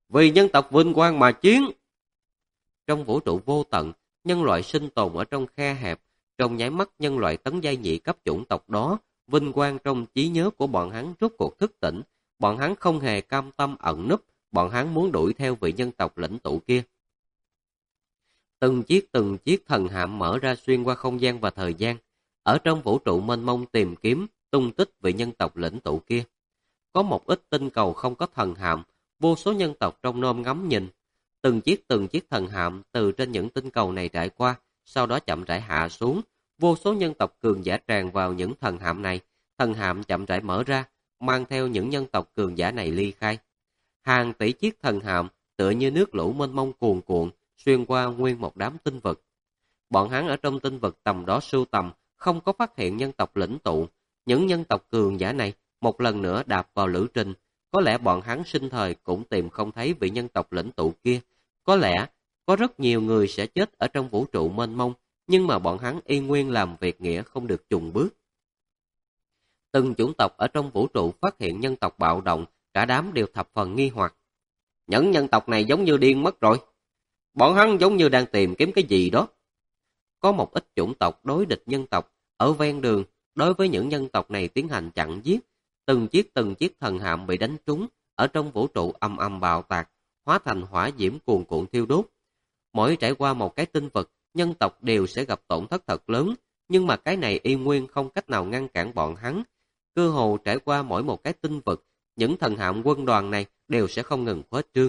Vì nhân tộc vinh quang mà chiến. Trong vũ trụ vô tận, nhân loại sinh tồn ở trong khe hẹp, trong nháy mắt nhân loại tấn giai nhị cấp chủng tộc đó, vinh quang trong trí nhớ của bọn hắn rốt cuộc thức tỉnh, bọn hắn không hề cam tâm ẩn núp, bọn hắn muốn đuổi theo vị nhân tộc lãnh tụ kia. Từng chiếc thần hạm mở ra xuyên qua không gian và thời gian, ở trong vũ trụ mênh mông tìm kiếm tung tích vị nhân tộc lãnh tụ kia. Có một ít tinh cầu không có thần hạm, vô số nhân tộc trong nôm ngắm nhìn. Từng chiếc thần hạm từ trên những tinh cầu này trải qua, sau đó chậm rãi hạ xuống. Vô số nhân tộc cường giả tràn vào những thần hạm này, thần hạm chậm rãi mở ra, mang theo những nhân tộc cường giả này ly khai. Hàng tỷ chiếc thần hạm tựa như nước lũ mênh mông cuồn cuộn, xuyên qua nguyên một đám tinh vực. Bọn hắn ở trong tinh vực tầm đó sưu tầm, không có phát hiện nhân tộc lĩnh tụ. Những nhân tộc cường giả này một lần nữa đạp vào lữ trình. Có lẽ bọn hắn sinh thời cũng tìm không thấy vị nhân tộc lĩnh tụ kia. Có lẽ có rất nhiều người sẽ chết ở trong vũ trụ mênh mông, nhưng mà bọn hắn y nguyên làm việc nghĩa không được chùng bước. Từng chủng tộc ở trong vũ trụ phát hiện nhân tộc bạo động, cả đám đều thập phần nghi hoặc. Những nhân tộc này giống như điên mất rồi. Bọn hắn giống như đang tìm kiếm cái gì đó. Có một ít chủng tộc đối địch nhân tộc ở ven đường, đối với những nhân tộc này tiến hành chặn giết. Từng chiếc thần hạm bị đánh trúng, ở trong vũ trụ ầm ầm bạo tạc, hóa thành hỏa diễm cuồn cuộn thiêu đốt. Mỗi trải qua một cái tinh vực, nhân tộc đều sẽ gặp tổn thất thật lớn, nhưng mà cái này y nguyên không cách nào ngăn cản bọn hắn. Cơ hồ trải qua mỗi một cái tinh vực, những thần hạm quân đoàn này đều sẽ không ngừng khuếch trương.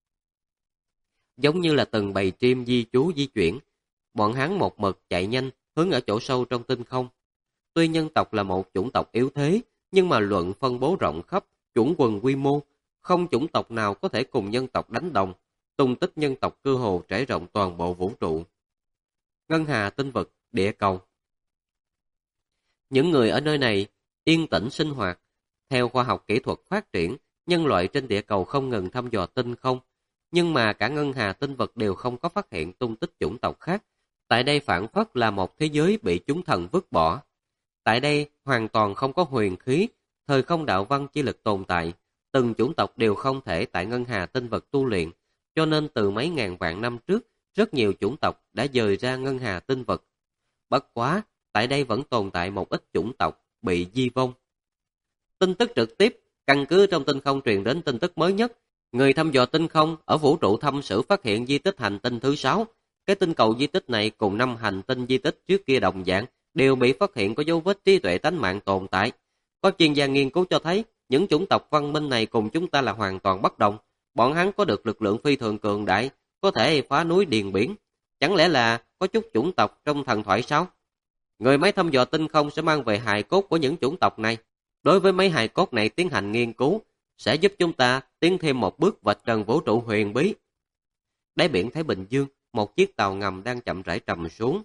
Giống như là từng bầy chim di trú di chuyển, bọn hắn một mực chạy nhanh hướng ở chỗ sâu trong tinh không. Tuy nhân tộc là một chủng tộc yếu thế, nhưng mà luận phân bố rộng khắp, chủng quần quy mô, không chủng tộc nào có thể cùng nhân tộc đánh đồng. Tung tích nhân tộc cơ hồ trải rộng toàn bộ vũ trụ. Ngân hà tinh vực, địa cầu. Những người ở nơi này yên tĩnh sinh hoạt. Theo khoa học kỹ thuật phát triển, nhân loại trên địa cầu không ngừng thăm dò tinh không, nhưng mà cả ngân hà tinh vực đều không có phát hiện tung tích chủng tộc khác. Tại đây phản phất là một thế giới bị chúng thần vứt bỏ. Tại đây hoàn toàn không có huyền khí, thời không đạo văn chi lực tồn tại. Từng chủng tộc đều không thể tại ngân hà tinh vực tu luyện, cho nên từ mấy ngàn vạn năm trước, rất nhiều chủng tộc đã dời ra ngân hà tinh vực. Bất quá, tại đây vẫn tồn tại một ít chủng tộc bị di vong. Tin tức trực tiếp, căn cứ trong tinh không truyền đến tin tức mới nhất. Người thăm dò tinh không ở vũ trụ thăm sử phát hiện di tích hành tinh thứ 6. Cái tinh cầu di tích này cùng 5 hành tinh di tích trước kia đồng dạng, đều bị phát hiện có dấu vết trí tuệ tánh mạng tồn tại. Có chuyên gia nghiên cứu cho thấy, những chủng tộc văn minh này cùng chúng ta là hoàn toàn bất đồng. Bọn hắn có được lực lượng phi thường cường đại, có thể phá núi điền biển. Chẳng lẽ là có chút chủng tộc trong thần thoại sao? Người máy thăm dò tinh không sẽ mang về hài cốt của những chủng tộc này. Đối với mấy hài cốt này tiến hành nghiên cứu, sẽ giúp chúng ta tiến thêm một bước vạch trần vũ trụ huyền bí. Đáy biển Thái Bình Dương, một chiếc tàu ngầm đang chậm rãi trầm xuống.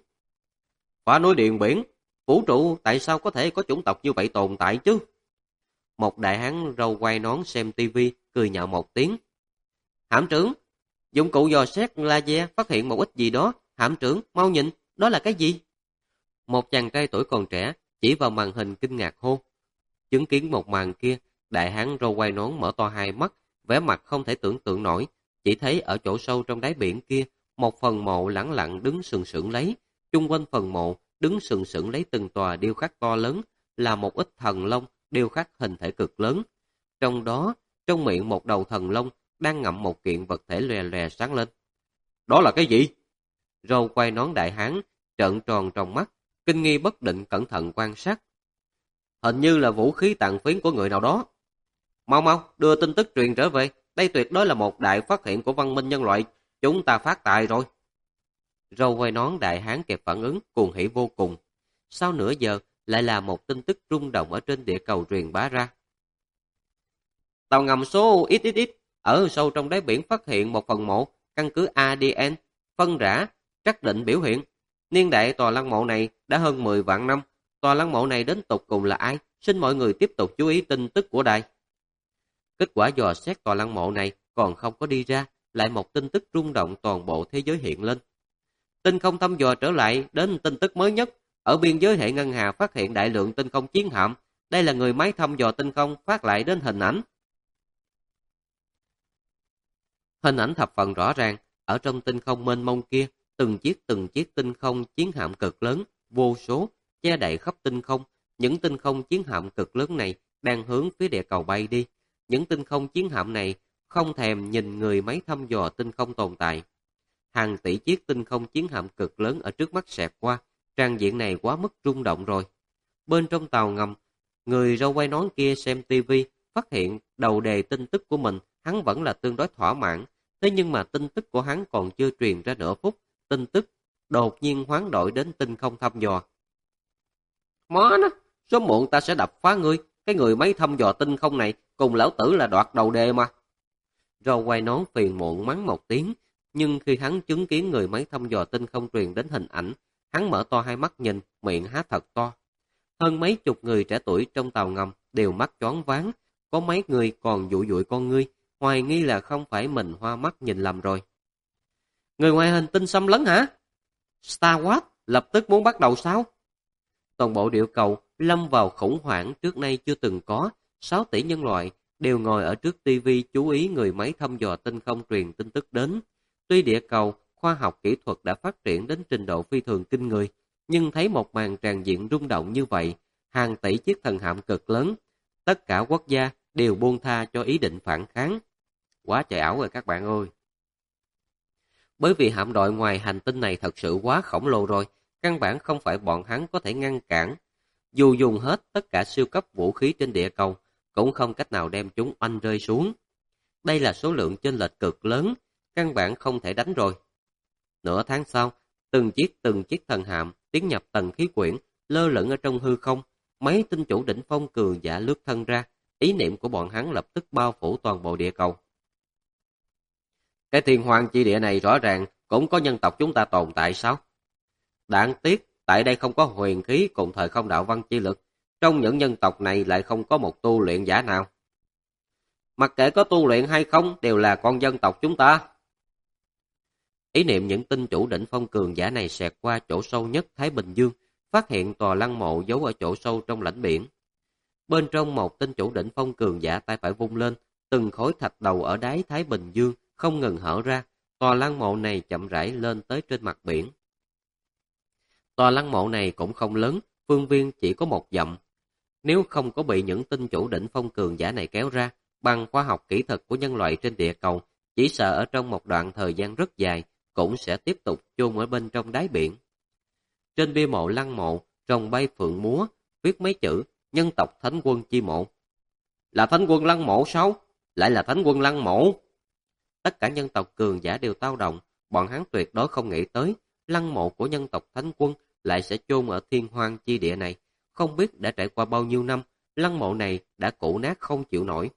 Phá núi điền biển, vũ trụ tại sao có thể có chủng tộc như vậy tồn tại chứ? Một đại hán râu quai nón xem tivi cười nhạo một tiếng. Hạm trưởng, dụng cụ dò xét laser phát hiện một ít gì đó. Hạm trưởng, mau nhìn, đó là cái gì? Một chàng trai tuổi còn trẻ chỉ vào màn hình kinh ngạc hô. Chứng kiến một màn kia, đại hán râu quai nón mở to hai mắt, vẻ mặt không thể tưởng tượng nổi. Chỉ thấy ở chỗ sâu trong đáy biển kia, một phần mộ lẳng lặng đứng sừng sững lấy. Chung quanh phần mộ đứng sừng sững lấy từng tòa điêu khắc to lớn, là một ít thần long điêu khắc hình thể cực lớn. Trong đó, trong miệng một đầu thần long đang ngậm một kiện vật thể lòe lòe sáng lên. Đó là cái gì? Râu quai nón đại hán trợn tròn trong mắt, kinh nghi bất định cẩn thận quan sát. Hình như là vũ khí tàn phiến của người nào đó. Mau mau, đưa tin tức truyền trở về. Đây tuyệt đối là một đại phát hiện của văn minh nhân loại. Chúng ta phát tài rồi. Râu quai nón đại hán kịp phản ứng, cuồng hỉ vô cùng. Sau nửa giờ, lại là một tin tức rung động ở trên địa cầu truyền bá ra. Tàu ngầm số XXX ở sâu trong đáy biển phát hiện một phần mộ, căn cứ ADN, phân rã, xác định biểu hiện. Niên đại tòa lăng mộ này đã hơn 10 vạn năm. Tòa lăng mộ này đến tục cùng là ai? Xin mọi người tiếp tục chú ý tin tức của đài. Kết quả dò xét tòa lăng mộ này còn không có đi ra, lại một tin tức rung động toàn bộ thế giới hiện lên. Tinh không thăm dò trở lại đến tin tức mới nhất. Ở biên giới hệ ngân hà phát hiện đại lượng tinh không chiến hạm. Đây là người máy thăm dò tinh không phát lại đến hình ảnh. Hình ảnh thập phần rõ ràng, ở trong tinh không mênh mông kia, từng chiếc tinh không chiến hạm cực lớn, vô số, che đậy khắp tinh không. Những tinh không chiến hạm cực lớn này đang hướng phía địa cầu bay đi. Những tinh không chiến hạm này không thèm nhìn người máy thăm dò tinh không tồn tại. Hàng tỷ chiếc tinh không chiến hạm cực lớn ở trước mắt xẹt qua, trang diện này quá mức rung động rồi. Bên trong tàu ngầm, người râu quai nón kia xem tivi, phát hiện đầu đề tin tức của mình, hắn vẫn là tương đối thỏa mãn. Thế nhưng mà tin tức của hắn còn chưa truyền ra nửa phút, tin tức đột nhiên hoán đổi đến tinh không thăm dò. Má nó, sớm muộn ta sẽ đập phá ngươi, cái người máy thăm dò tinh không này cùng lão tử là đoạt đầu đề mà. Râu quai nón phiền muộn mắng một tiếng, nhưng khi hắn chứng kiến người máy thăm dò tinh không truyền đến hình ảnh, hắn mở to hai mắt nhìn, miệng há thật to. Hơn mấy chục người trẻ tuổi trong tàu ngầm đều mắt choáng váng, có mấy người còn dụi dụi con ngươi, hoài nghi là không phải mình hoa mắt nhìn lầm rồi. Người ngoài hành tinh xâm lấn hả? Star Wars lập tức muốn bắt đầu sao? Toàn bộ địa cầu lâm vào khủng hoảng trước nay chưa từng có, 6 tỷ nhân loại đều ngồi ở trước tivi chú ý người máy thăm dò tinh không truyền tin tức đến. Tuy địa cầu, khoa học kỹ thuật đã phát triển đến trình độ phi thường kinh người, nhưng thấy một màn tràn diện rung động như vậy, hàng tỷ chiếc thần hạm cực lớn, tất cả quốc gia đều buông tha cho ý định phản kháng. Quá trời ảo rồi các bạn ơi! Bởi vì hạm đội ngoài hành tinh này thật sự quá khổng lồ rồi, căn bản không phải bọn hắn có thể ngăn cản. Dù dùng hết tất cả siêu cấp vũ khí trên địa cầu, cũng không cách nào đem chúng oanh rơi xuống. Đây là số lượng chênh lệch cực lớn, căn bản không thể đánh rồi. Nửa tháng sau, từng chiếc thần hạm tiến nhập tầng khí quyển, lơ lửng ở trong hư không. Mấy tinh chủ đỉnh phong cường giả lướt thân ra, ý niệm của bọn hắn lập tức bao phủ toàn bộ địa cầu. Cái thiên hoàng chi địa này rõ ràng cũng có nhân tộc chúng ta tồn tại sao? Đáng tiếc, tại đây không có huyền khí cùng thời không đạo văn chi lực. Trong những nhân tộc này lại không có một tu luyện giả nào. Mặc kệ có tu luyện hay không, đều là con dân tộc chúng ta. Ý niệm những tinh chủ đỉnh phong cường giả này xẹt qua chỗ sâu nhất Thái Bình Dương, phát hiện tòa lăng mộ giấu ở chỗ sâu trong lãnh biển. Bên trong một tinh chủ đỉnh phong cường giả tay phải vung lên, từng khối thạch đầu ở đáy Thái Bình Dương không ngừng hở ra, tòa lăng mộ này chậm rãi lên tới trên mặt biển. Tòa lăng mộ này cũng không lớn, phương viên chỉ có 1 dặm. Nếu không có bị những tinh chủ đỉnh phong cường giả này kéo ra, bằng khoa học kỹ thuật của nhân loại trên địa cầu, chỉ sợ ở trong một đoạn thời gian rất dài, cũng sẽ tiếp tục chôn ở bên trong đáy biển. Trên bia mộ lăng mộ, rồng bay phượng múa, viết mấy chữ, nhân tộc thánh quân chi mộ. Là thánh quân lăng mộ sao? Lại là thánh quân lăng mộ. Tất cả nhân tộc cường giả đều tao động, bọn hắn tuyệt đối không nghĩ tới, lăng mộ của nhân tộc thánh quân lại sẽ chôn ở thiên hoang chi địa này. Không biết đã trải qua bao nhiêu năm, lăng mộ này đã cũ nát không chịu nổi.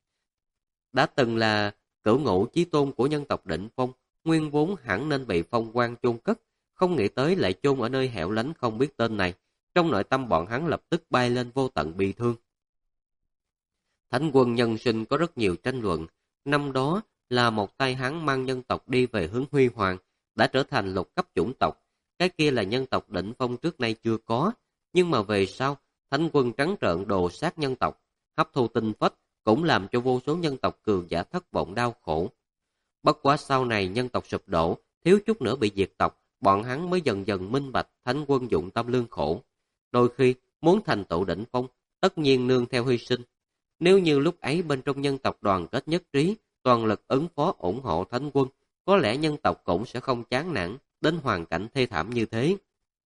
Đã từng là cửu ngũ chí tôn của nhân tộc đỉnh phong, nguyên vốn hẳn nên bị phong quan chôn cất, không nghĩ tới lại chôn ở nơi hẻo lánh không biết tên này. Trong nội tâm bọn hắn lập tức bay lên vô tận bi thương. Thánh quân nhân sinh có rất nhiều tranh luận. Năm đó là một tay hắn mang nhân tộc đi về hướng huy hoàng, đã trở thành lục cấp chủng tộc. Cái kia là nhân tộc đỉnh phong trước nay chưa có. Nhưng mà về sau, thánh quân trắng trợn đồ sát nhân tộc, hấp thu tinh phách, cũng làm cho vô số nhân tộc cường giả thất vọng đau khổ. Bất quá sau này nhân tộc sụp đổ, thiếu chút nữa bị diệt tộc, bọn hắn mới dần dần minh bạch thánh quân dụng tâm lương khổ. Đôi khi, muốn thành tựu đỉnh phong, tất nhiên nương theo hy sinh. Nếu như lúc ấy bên trong nhân tộc đoàn kết nhất trí, toàn lực ứng phó ủng hộ thánh quân, có lẽ nhân tộc cũng sẽ không chán nản đến hoàn cảnh thê thảm như thế.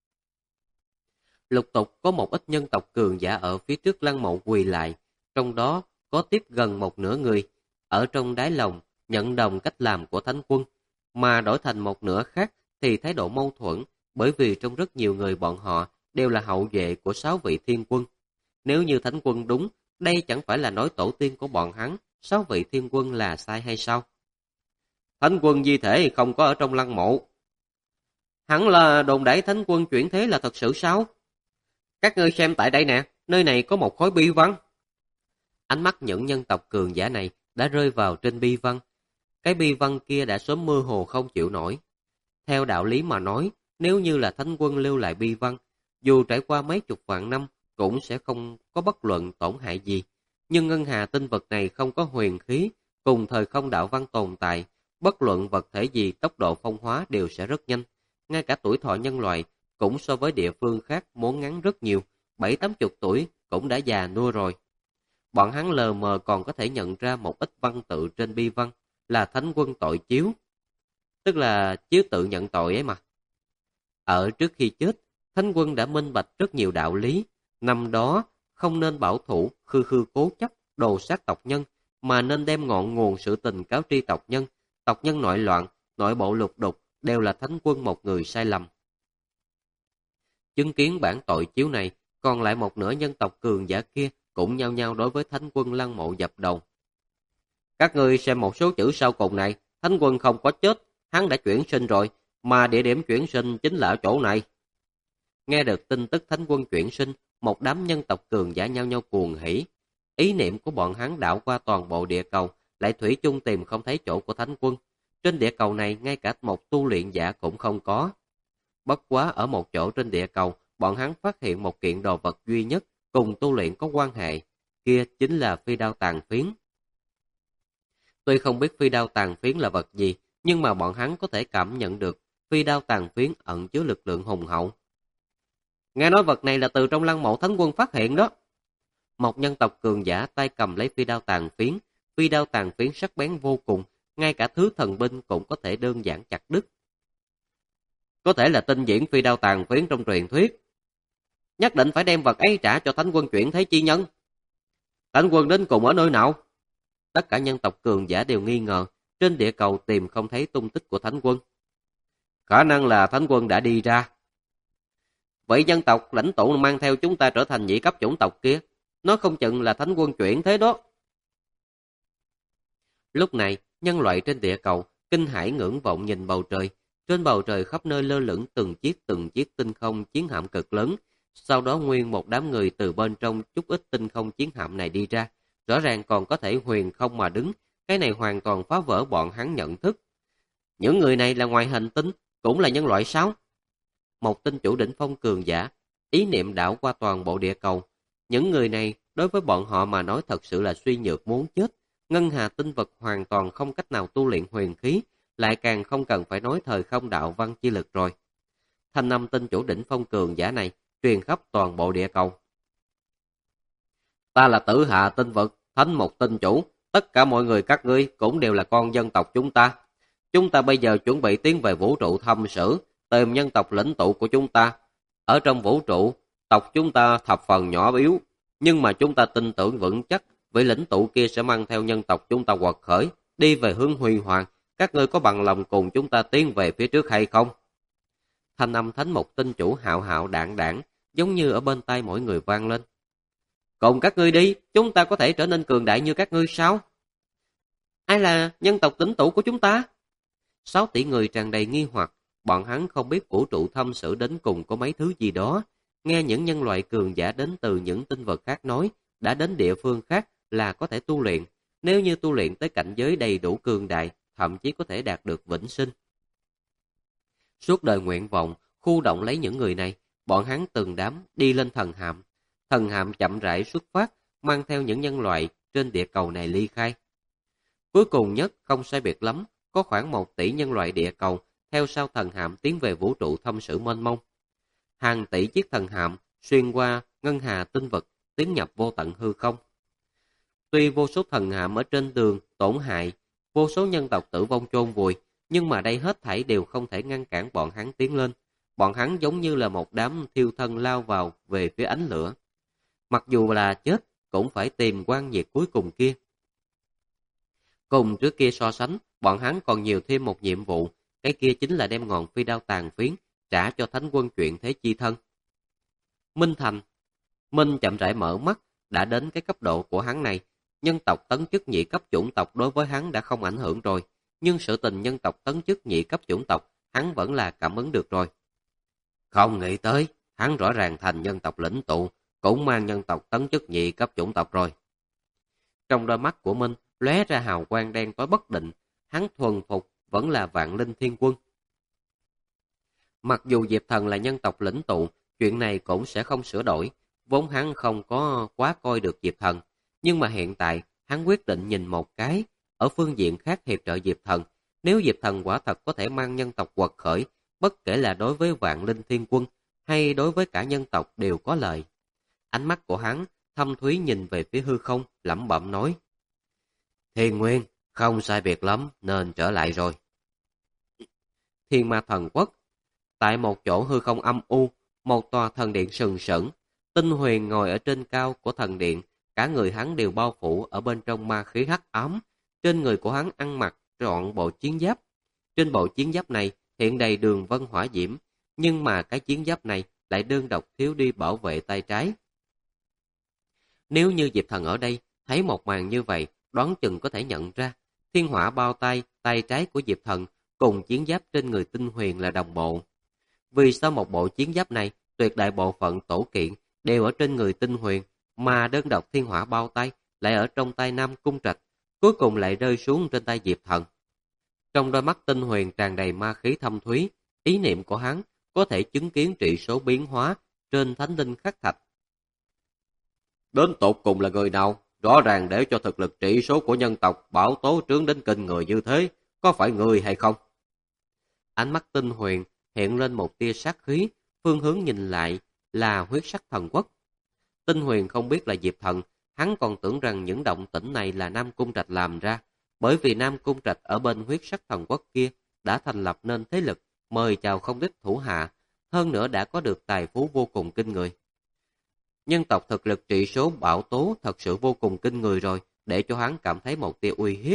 Lục tục có một ít nhân tộc cường giả ở phía trước lăng mộ quỳ lại, trong đó có tiếp gần một nửa người ở trong đáy lòng nhận đồng cách làm của thánh quân, mà đổi thành một nửa khác thì thái độ mâu thuẫn, bởi vì trong rất nhiều người bọn họ đều là hậu duệ của 6 vị thiên quân. Nếu như thánh quân đúng, đây chẳng phải là nói tổ tiên của bọn hắn, 6 vị thiên quân là sai hay sao? Thánh quân di thể không có ở trong lăng mộ. Hẳn là đồn đãi thánh quân chuyển thế là thật sự sao? Các ngươi xem tại đây nè, nơi này có một khối bi văn. Ánh mắt những nhân tộc cường giả này đã rơi vào trên bi văn. Cái bi văn kia đã sớm mơ hồ không chịu nổi. Theo đạo lý mà nói, nếu như là thánh quân lưu lại bi văn, dù trải qua mấy chục vạn năm cũng sẽ không có bất luận tổn hại gì. Nhưng ngân hà tinh vật này không có huyền khí, cùng thời không đạo văn tồn tại, Bất luận vật thể gì tốc độ phong hóa đều sẽ rất nhanh. Ngay cả tuổi thọ nhân loại cũng so với địa phương khác muốn ngắn rất nhiều, 7-80 tuổi cũng đã già nua rồi. Bọn hắn lờ mờ còn có thể nhận ra một ít văn tự trên bi văn là thánh quân tội chiếu, tức là chiếu tự nhận tội ấy mà. Ở trước khi chết, thánh quân đã minh bạch rất nhiều đạo lý, năm đó không nên bảo thủ, khư khư cố chấp, đồ sát tộc nhân, mà nên đem ngọn nguồn sự tình cáo tri tộc nhân. Tộc nhân nội loạn, nội bộ lục đục đều là thánh quân một người sai lầm. Chứng kiến bản tội chiếu này, còn lại một nửa nhân tộc cường giả kia cũng nhao nhao đối với thánh quân lăng mộ dập đầu. Các ngươi xem một số chữ sau cùng này, thánh quân không có chết, hắn đã chuyển sinh rồi, mà địa điểm chuyển sinh chính là ở chỗ này. Nghe được tin tức thánh quân chuyển sinh, một đám nhân tộc cường giả nhau nhau cuồng hỉ. Ý niệm của bọn hắn đảo qua toàn bộ địa cầu, lại thủy chung tìm không thấy chỗ của thánh quân. Trên địa cầu này ngay cả một tu luyện giả cũng không có. Bất quá ở một chỗ trên địa cầu, bọn hắn phát hiện một kiện đồ vật duy nhất cùng tu luyện có quan hệ, kia chính là phi đao tàn phiến. Tuy không biết phi đao tàn phiến là vật gì, nhưng mà bọn hắn có thể cảm nhận được phi đao tàn phiến ẩn chứa lực lượng hùng hậu. Nghe nói vật này là từ trong lăng mộ thánh quân phát hiện đó. Một nhân tộc cường giả tay cầm lấy phi đao tàn phiến sắc bén vô cùng, ngay cả thứ thần binh cũng có thể đơn giản chặt đứt. Có thể là tinh diễn phi đao tàn phiến trong truyền thuyết. Nhất định phải đem vật ấy trả cho thánh quân chuyển thế chi nhân. Thánh quân đến cùng ở nơi nào? Tất cả nhân tộc cường giả đều nghi ngờ, trên địa cầu tìm không thấy tung tích của thánh quân. Khả năng là thánh quân đã đi ra. Vậy nhân tộc lãnh tụ mang theo chúng ta trở thành nhị cấp chủng tộc kia, nó không chừng là thánh quân chuyển thế đó. Lúc này, nhân loại trên địa cầu kinh hãi ngưỡng vọng nhìn bầu trời. Trên bầu trời khắp nơi lơ lửng từng chiếc tinh không chiến hạm cực lớn. Sau đó nguyên một đám người từ bên trong chút ít tinh không chiến hạm này đi ra, rõ ràng còn có thể huyền không mà đứng. Cái này hoàn toàn phá vỡ bọn hắn nhận thức. Những người này là ngoài hành tinh, cũng là nhân loại sao? Một tinh chủ đỉnh phong cường giả, ý niệm đảo qua toàn bộ địa cầu. Những người này đối với bọn họ mà nói thật sự là suy nhược muốn chết. Ngân hà tinh vật hoàn toàn không cách nào tu luyện huyền khí, lại càng không cần phải nói thời không đạo văn chi lực rồi. Thanh âm tinh chủ đỉnh phong cường giả này truyền khắp toàn bộ địa cầu. Ta là Tử Hạ tinh vực, Thánh Một tinh chủ, tất cả mọi người các ngươi cũng đều là con dân tộc chúng ta. Chúng ta bây giờ chuẩn bị tiến về vũ trụ thăm sử, tìm nhân tộc lãnh tụ của chúng ta. Ở trong vũ trụ, tộc chúng ta thập phần nhỏ yếu, nhưng mà chúng ta tin tưởng vững chắc vị lãnh tụ kia sẽ mang theo nhân tộc chúng ta quật khởi, đi về hướng huy hoàng. Các ngươi có bằng lòng cùng chúng ta tiến về phía trước hay không? Thanh âm Thánh Một tinh chủ hạo hạo đảng đảng, giống như ở bên tai mỗi người vang lên. Cùng các ngươi đi, chúng ta có thể trở nên cường đại như các ngươi sao? Ai là nhân tộc lãnh tụ của chúng ta? 6 tỷ người tràn đầy nghi hoặc, bọn hắn không biết vũ trụ thâm sử đến cùng có mấy thứ gì đó. Nghe những nhân loại cường giả đến từ những tinh vực khác nói, đã đến địa phương khác là có thể tu luyện. Nếu như tu luyện tới cảnh giới đầy đủ cường đại, thậm chí có thể đạt được vĩnh sinh. Suốt đời nguyện vọng, khu động lấy những người này, bọn hắn từng đám đi lên thần hạm. Thần hạm chậm rãi xuất phát, mang theo những nhân loại trên địa cầu này ly khai. Cuối cùng nhất, không sai biệt lắm, có khoảng 1 tỷ nhân loại địa cầu theo sau thần hạm tiến về vũ trụ thâm sử mênh mông. Hàng tỷ chiếc thần hạm xuyên qua ngân hà tinh vực, tiến nhập vô tận hư không. Tuy vô số thần hạm ở trên đường tổn hại, vô số nhân tộc tử vong chôn vùi, nhưng mà đây hết thảy đều không thể ngăn cản bọn hắn tiến lên. Bọn hắn giống như là một đám thiêu thân lao vào về phía ánh lửa. Mặc dù là chết, cũng phải tìm quang nhiệt cuối cùng kia. Cùng trước kia so sánh, bọn hắn còn nhiều thêm một nhiệm vụ, cái kia chính là đem ngọn phi đao tàn phiến trả cho thánh quân chuyện thế chi thân. Minh Thành. Minh chậm rãi mở mắt, đã đến cái cấp độ của hắn này. Nhân tộc tấn chức nhị cấp chủng tộc đối với hắn đã không ảnh hưởng rồi, nhưng sự tình nhân tộc tấn chức nhị cấp chủng tộc, hắn vẫn là cảm ứng được rồi. Không nghĩ tới, hắn rõ ràng thành nhân tộc lĩnh tụ, cũng mang nhân tộc tấn chức nhị cấp chủng tộc rồi. Trong đôi mắt của Minh lóe ra hào quang đen tối bất định, hắn thuần phục vẫn là Vạn Linh Thiên Quân. Mặc dù Diệp Thần là nhân tộc lĩnh tụ, chuyện này cũng sẽ không sửa đổi, vốn hắn không có quá coi được Diệp Thần, nhưng mà hiện tại hắn quyết định nhìn một cái, ở phương diện khác hiệp trợ Diệp Thần, Nếu Diệp Thần quả thật có thể mang nhân tộc quật khởi, bất kể là đối với Vạn Linh Thiên Quân hay đối với cả nhân tộc đều có lợi. Ánh mắt của hắn thâm thúy nhìn về phía hư không, lẩm bẩm nói: Thiên Nguyên, không sai biệt lắm, nên trở lại rồi. Thiên Ma Thần Quốc. Tại một chỗ hư không âm u, một tòa thần điện sừng sững, Tinh Huyền ngồi ở trên cao của thần điện, cả người hắn đều bao phủ ở bên trong ma khí hắc ám. Trên người của hắn ăn mặc trọn bộ chiến giáp. Trên bộ chiến giáp này hiện đầy đường vân hỏa diễm, nhưng mà cái chiến giáp này lại đơn độc thiếu đi bảo vệ tay trái. Nếu như Diệp Thần ở đây thấy một màn như vậy, đoán chừng có thể nhận ra thiên hỏa bao tay, tay trái của Diệp Thần cùng chiến giáp trên người Tinh Huyền là đồng bộ. Vì sao một bộ chiến giáp này tuyệt đại bộ phận tổ kiện đều ở trên người Tinh Huyền, mà đơn độc thiên hỏa bao tay lại ở trong tay Nam Cung Trạch, cuối cùng lại rơi xuống trên tay Diệp Thần? Trong đôi mắt Tinh Huyền tràn đầy ma khí thâm thúy, ý niệm của hắn có thể chứng kiến trị số biến hóa trên thánh linh khắc thạch. Đến tột cùng là người nào? Rõ ràng để cho thực lực trị số của nhân tộc bảo tố trướng đến kinh người như thế, có phải người hay không? Ánh mắt Tinh Huyền hiện lên một tia sát khí, phương hướng nhìn lại là huyết sắc thần quốc. Tinh Huyền không biết là Diệp Thần, hắn còn tưởng rằng những động tĩnh này là Nam Cung Trạch làm ra, bởi vì Nam Cung Trạch ở bên huyết sắc thần quốc kia đã thành lập nên thế lực, mời chào không ít thủ hạ, hơn nữa đã có được tài phú vô cùng kinh người. Nhân tộc thực lực trị số bảo tố thật sự vô cùng kinh người rồi, để cho hắn cảm thấy một tia uy hiếp.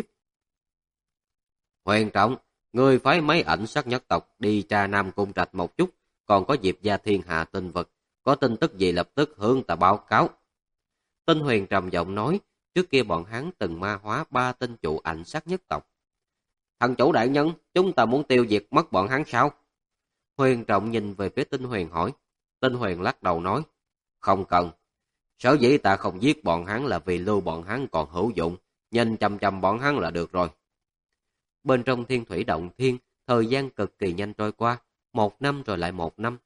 Huyền Trọng, người phái mấy ảnh sát nhất tộc đi tra Nam Cung Trạch một chút, còn có Diệp gia thiên hạ tinh vật, có tin tức gì lập tức hướng ta báo cáo. Tinh Huyền trầm giọng nói, trước kia bọn hắn từng ma hóa 3 tinh chủ ảnh sát nhất tộc. Thần chủ đại nhân, chúng ta muốn tiêu diệt mất bọn hắn sao? Huyền Trọng nhìn về phía Tinh Huyền hỏi. Tinh Huyền lắc đầu nói, không cần. Sở dĩ ta không giết bọn hắn là vì lưu bọn hắn còn hữu dụng, nhìn chằm chằm bọn hắn là được rồi. Bên trong Thiên Thủy Động Thiên, thời gian cực kỳ nhanh trôi qua, 1 năm rồi lại 1 năm.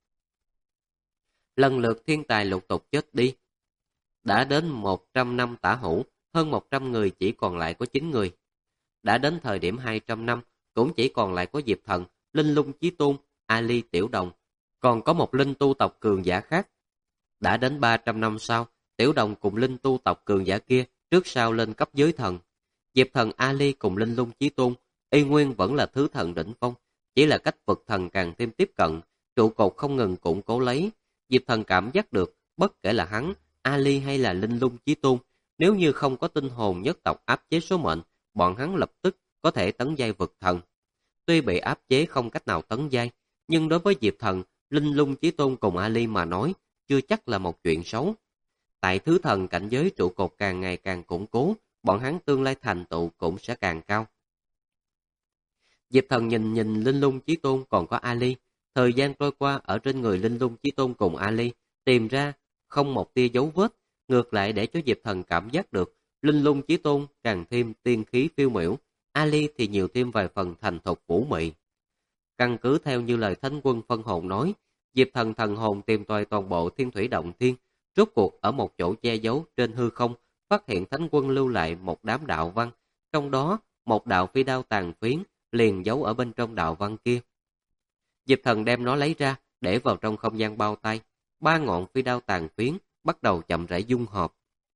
Lần lượt thiên tài lục tục chết đi. Đã đến 100 năm tả hữu, hơn 100 người chỉ còn lại có 9 người. Đã đến thời điểm 200 năm, cũng chỉ còn lại có Diệp Thần, Linh Lung Chí Tôn, Ali Tiểu Đồng, còn có một linh tu tộc cường giả khác. Đã đến 300 năm sau, Tiểu Đồng cùng linh tu tộc cường giả kia trước sau lên cấp giới thần. Diệp Thần Ali cùng Linh Lung Chí Tôn, y nguyên vẫn là thứ thần đỉnh phong, chỉ là cách vực thần càng thêm tiếp cận, trụ cột không ngừng củng cố lấy. Diệp Thần cảm giác được, bất kể là hắn, Ali hay là Linh Lung Chí Tôn, nếu như không có tinh hồn nhất tộc áp chế số mệnh, bọn hắn lập tức có thể tấn giai vực thần. Tuy bị áp chế không cách nào tấn giai, nhưng đối với Diệp Thần, Linh Lung Chí Tôn cùng Ali mà nói, chưa chắc là một chuyện xấu. Tại thứ thần cảnh giới trụ cột càng ngày càng củng cố, bọn hắn tương lai thành tựu cũng sẽ càng cao. Diệp Thần nhìn Linh Lung Chí Tôn còn có Ali, thời gian trôi qua ở trên người Linh Lung Chí Tôn cùng Ali, tìm ra không một tia dấu vết, ngược lại để cho Diệp Thần cảm giác được Linh Lung Chí Tôn càng thêm tiên khí phiêu miểu, Ali thì nhiều thêm vài phần thành thục vũ mị. Căn cứ theo như lời Thánh Quân phân hồn nói, Diệp Thần thần hồn tìm tòi toàn bộ Thiên Thủy Động Thiên, rốt cuộc ở một chỗ che giấu trên hư không, phát hiện Thánh Quân lưu lại một đám đạo văn, trong đó một đạo phi đao tàn phiến liền giấu ở bên trong đạo văn kia. Diệp Thần đem nó lấy ra, để vào trong không gian bao tay, 3 ngọn phi đao tàn phiến bắt đầu chậm rãi dung hợp.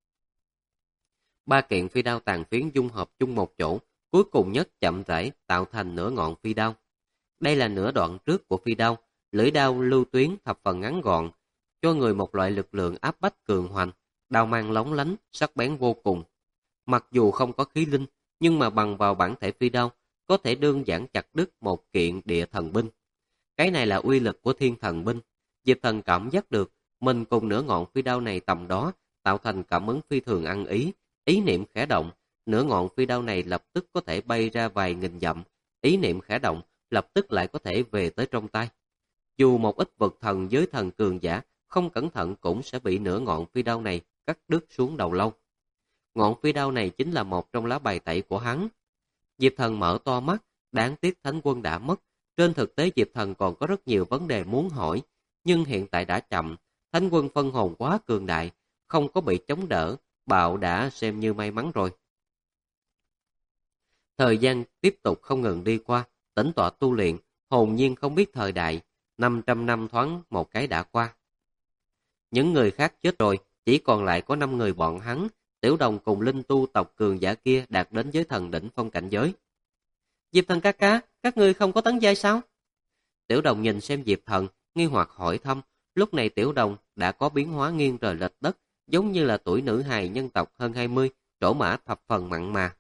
3 kiện phi đao tàn phiến dung hợp chung một chỗ, cuối cùng nhất chậm rãi tạo thành nửa ngọn phi đao. Đây là nửa đoạn trước của phi đao, lưỡi đao lưu tuyến thập phần ngắn gọn, cho người một loại lực lượng áp bách cường hoành, đao mang lóng lánh, sắc bén vô cùng. Mặc dù không có khí linh, nhưng mà bằng vào bản thể phi đao, có thể đơn giản chặt đứt một kiện địa thần binh. Cái này là uy lực của thiên thần binh. Diệp Thần cảm giác được, mình cùng nửa ngọn phi đao này tầm đó, tạo thành cảm ứng phi thường ăn ý, ý niệm khẽ động, nửa ngọn phi đao này lập tức có thể bay ra vài nghìn dặm, ý niệm khẽ động, lập tức lại có thể về tới trong tay. Dù một ít vực thần giới thần cường giả, không cẩn thận cũng sẽ bị nửa ngọn phi đao này cắt đứt xuống đầu lâu. Ngọn phi đao này chính là một trong lá bài tẩy của hắn. Diệp Thần mở to mắt, đáng tiếc Thánh Quân đã mất. Trên thực tế Diệp Thần còn có rất nhiều vấn đề muốn hỏi, nhưng hiện tại đã chậm. Thánh Quân phân hồn quá cường đại, không có bị chống đỡ, bạo đã xem như may mắn rồi. Thời gian tiếp tục không ngừng đi qua, tĩnh tọa tu luyện, hồn nhiên không biết thời đại, 500 năm thoáng một cái đã qua. Những người khác chết rồi, chỉ còn lại có 5 người bọn hắn, Tiểu Đồng cùng linh tu tộc cường giả kia đạt đến giới thần đỉnh phong cảnh giới. Diệp Thần ca ca, các ngươi không có tấn giai sao? Tiểu Đồng nhìn xem Diệp Thần, nghi hoặc hỏi thăm, lúc này Tiểu Đồng đã có biến hóa nghiêng trời lệch đất, giống như là tuổi nữ hài nhân tộc hơn 20, trổ mã thập phần mặn mà.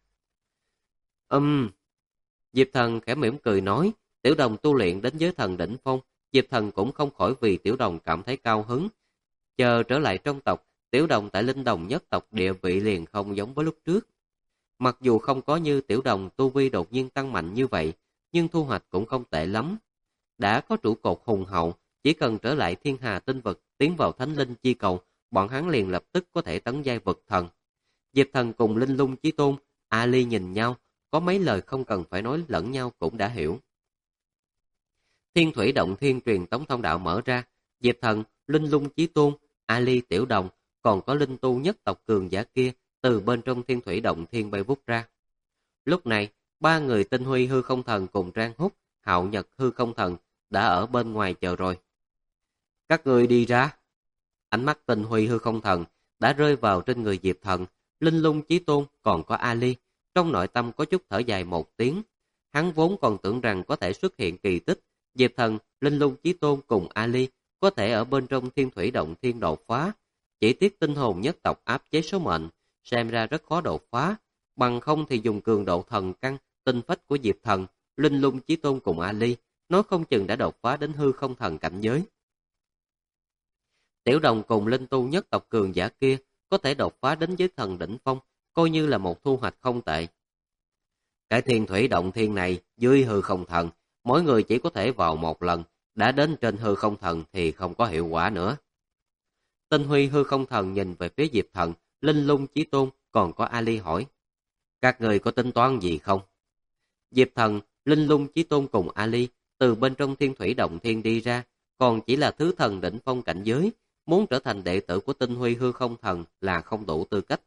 Diệp Thần khẽ mỉm cười nói, Tiểu Đồng tu luyện đến giới thần đỉnh phong, Diệp Thần cũng không khỏi vì Tiểu Đồng cảm thấy cao hứng. Chờ trở lại trong tộc, Tiểu Đồng tại Linh Đồng nhất tộc địa vị liền không giống với lúc trước. Mặc dù không có như Tiểu Đồng tu vi đột nhiên tăng mạnh như vậy, nhưng thu hoạch cũng không tệ lắm. Đã có trụ cột hùng hậu, chỉ cần trở lại thiên hà tinh vực, tiến vào thánh linh chi cầu, bọn hắn liền lập tức có thể tấn giai vực thần. Diệp Thần cùng Linh Lung Chí Tôn, Ali nhìn nhau, có mấy lời không cần phải nói lẫn nhau cũng đã hiểu. Thiên thủy động thiên truyền tống thông đạo mở ra, Diệp Thần, Linh Lung Chí Tôn, Ali Tiểu Đồng, còn có linh tu nhất tộc cường giả kia từ bên trong thiên thủy động thiên bay vút ra. Lúc này, ba người Tinh Huy hư không thần cùng Trang Húc, Hạo Nhật hư không thần đã ở bên ngoài chờ rồi. Các người đi ra. Ánh mắt Tinh Huy hư không thần đã rơi vào trên người Diệp Thần, Linh Lung Chí Tôn còn có Ali. Trong nội tâm có chút thở dài một tiếng. Hắn vốn còn tưởng rằng có thể xuất hiện kỳ tích, Diệp Thần, Linh Lung Chí Tôn cùng Ali có thể ở bên trong thiên thủy động thiên đột phá. Chỉ tiếc tinh hồn nhất tộc áp chế số mệnh, xem ra rất khó đột phá. Bằng không thì dùng cường độ thần căn, tinh phách của Diệp Thần, Linh Lung Chí Tôn cùng Ali, nói không chừng đã đột phá đến hư không thần cảnh giới. Tiểu Đồng cùng linh tu nhất tộc cường giả kia có thể đột phá đến giới thần đỉnh phong, coi như là một thu hoạch không tệ. Cái thiên thủy động thiên này dưới hư không thần, mỗi người chỉ có thể vào một lần, đã đến trên hư không thần thì không có hiệu quả nữa. Tinh Huy hư không thần nhìn về phía Diệp Thần, Linh Lung Chí Tôn còn có Ali hỏi, các người có tính toán gì không? Diệp Thần, Linh Lung Chí Tôn cùng Ali từ bên trong thiên thủy động thiên đi ra, còn chỉ là thứ thần đỉnh phong cảnh giới, muốn trở thành đệ tử của Tinh Huy hư không thần là không đủ tư cách.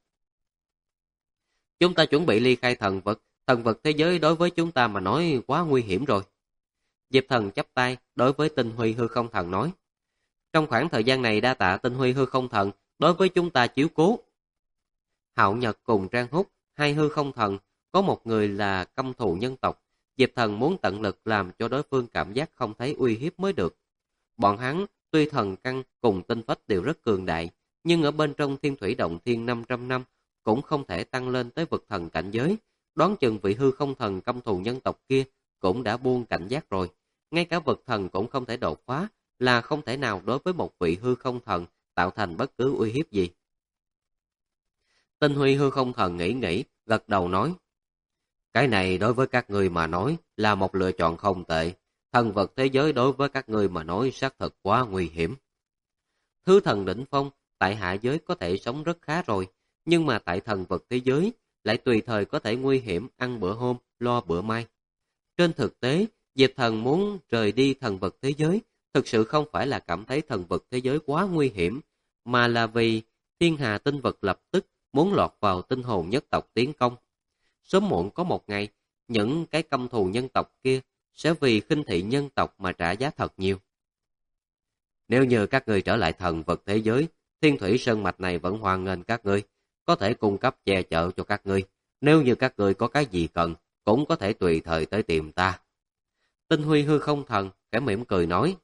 Chúng ta chuẩn bị ly khai thần vực thế giới đối với chúng ta mà nói quá nguy hiểm rồi. Diệp Thần chắp tay đối với Tinh Huy hư không thần nói, trong khoảng thời gian này đa tạ Tinh Huy hư không thần đối với chúng ta chiếu cố. Hạo Nhật cùng Trang Húc, hai hư không thần, có một người là căm thù nhân tộc, Diệp Thần muốn tận lực làm cho đối phương cảm giác không thấy uy hiếp mới được. Bọn hắn tuy thần căn cùng tinh phách đều rất cường đại, nhưng ở bên trong thiên thủy động thiên 500 năm cũng không thể tăng lên tới vực thần cảnh giới. Đoán chừng vị hư không thần căm thù nhân tộc kia cũng đã buông cảnh giác rồi. Ngay cả vực thần cũng không thể đột phá, là không thể nào đối với một vị hư không thần tạo thành bất cứ uy hiếp gì. Tinh Huy hư không thần nghĩ, gật đầu nói, cái này đối với các người mà nói là một lựa chọn không tệ. Thần vật thế giới đối với các người mà nói xác thực quá nguy hiểm. Thứ thần đỉnh phong tại hạ giới có thể sống rất khá rồi, nhưng mà tại thần vật thế giới lại tùy thời có thể nguy hiểm, ăn bữa hôm, lo bữa mai. Trên thực tế, Diệp Thần muốn rời đi thần vật thế giới, thực sự không phải là cảm thấy thần vật thế giới quá nguy hiểm, mà là vì thiên hà tinh vực lập tức muốn lọt vào tinh hồn nhất tộc tiến công. Sớm muộn có một ngày, những cái căm thù nhân tộc kia sẽ vì khinh thị nhân tộc mà trả giá thật nhiều. Nếu như các người trở lại thần vật thế giới, Thiên Thủy Sơn Mạch này vẫn hoan nghênh các ngươi, có thể cung cấp che chở cho các ngươi. Nếu như các ngươi có cái gì cần, cũng có thể tùy thời tới tìm ta. Tinh Huy hư không thần khẽ mỉm cười nói,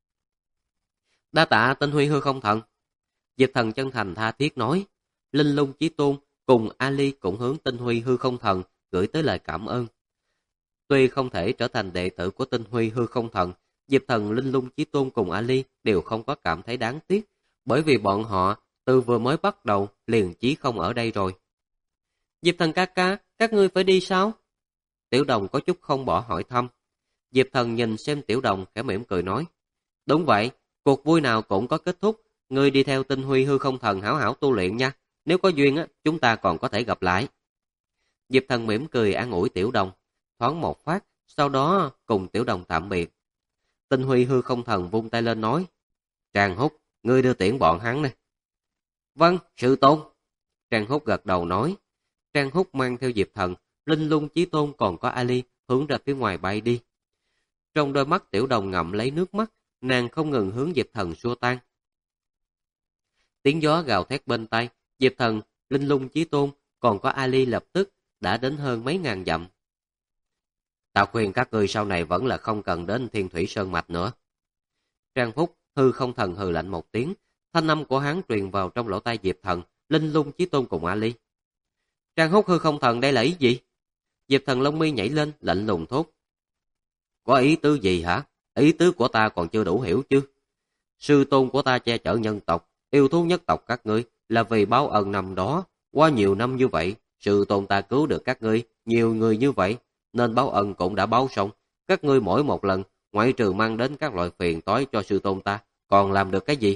đa tạ Tinh Huy hư không thần. Diệp Thần chân thành tha thiết nói. Linh Lung Chí Tôn cùng Ali cũng hướng Tinh Huy hư không thần gửi tới lời cảm ơn. Tuy không thể trở thành đệ tử của Tinh Huy hư không thần, Diệp Thần, Linh Lung Chí Tôn cùng Ali đều không có cảm thấy đáng tiếc, bởi vì bọn họ từ vừa mới bắt đầu liền chí không ở đây rồi. Diệp Thần ca ca, các ngươi phải đi sao? Tiểu Đồng có chút không bỏ hỏi thăm. Diệp Thần nhìn xem Tiểu Đồng khẽ mỉm cười nói, đúng vậy, cuộc vui nào cũng có kết thúc, ngươi đi theo Tinh Huy hư không thần hảo hảo tu luyện nha, nếu có duyên chúng ta còn có thể gặp lại. Diệp Thần mỉm cười an ủi Tiểu Đồng, thoáng một phát, sau đó cùng Tiểu Đồng tạm biệt. Tinh Huy hư không thần vung tay lên nói, Trang Húc, ngươi đưa tiễn bọn hắn nè. Vâng, sư tôn. Trang Húc gật đầu nói. Trang Húc mang theo Diệp Thần Linh Lung Chí Tôn còn có Ali hướng ra phía ngoài bay đi. Trong đôi mắt Tiểu Đồng ngậm lấy nước mắt, nàng không ngừng hướng Diệp Thần xua tan. Tiếng gió gào thét bên tai, Diệp Thần, Linh Lung Chí Tôn còn có Ali lập tức đã đến hơn mấy ngàn dặm. Ta khuyên các ngươi sau này vẫn là không cần đến Thiên Thủy Sơn Mạch nữa. Trang Phúc hư không thần hừ lạnh một tiếng, thanh âm của hắn truyền vào trong lỗ tai Diệp Thần, Linh Lung Chí Tôn cùng Ali. Trang Húc hư không thần đây là ý gì? Diệp Thần lông mi nhảy lên, lạnh lùng thốt. Có ý tứ gì hả? Ý tứ của ta còn chưa đủ hiểu chứ. Sư tôn của ta che chở nhân tộc, yêu thú nhất tộc các ngươi là vì báo ân năm đó. Qua nhiều năm như vậy, sư tôn ta cứu được các ngươi, nhiều người như vậy, nên báo ân cũng đã báo xong. Các ngươi mỗi một lần, ngoại trừ mang đến các loại phiền toái cho sư tôn ta, còn làm được cái gì?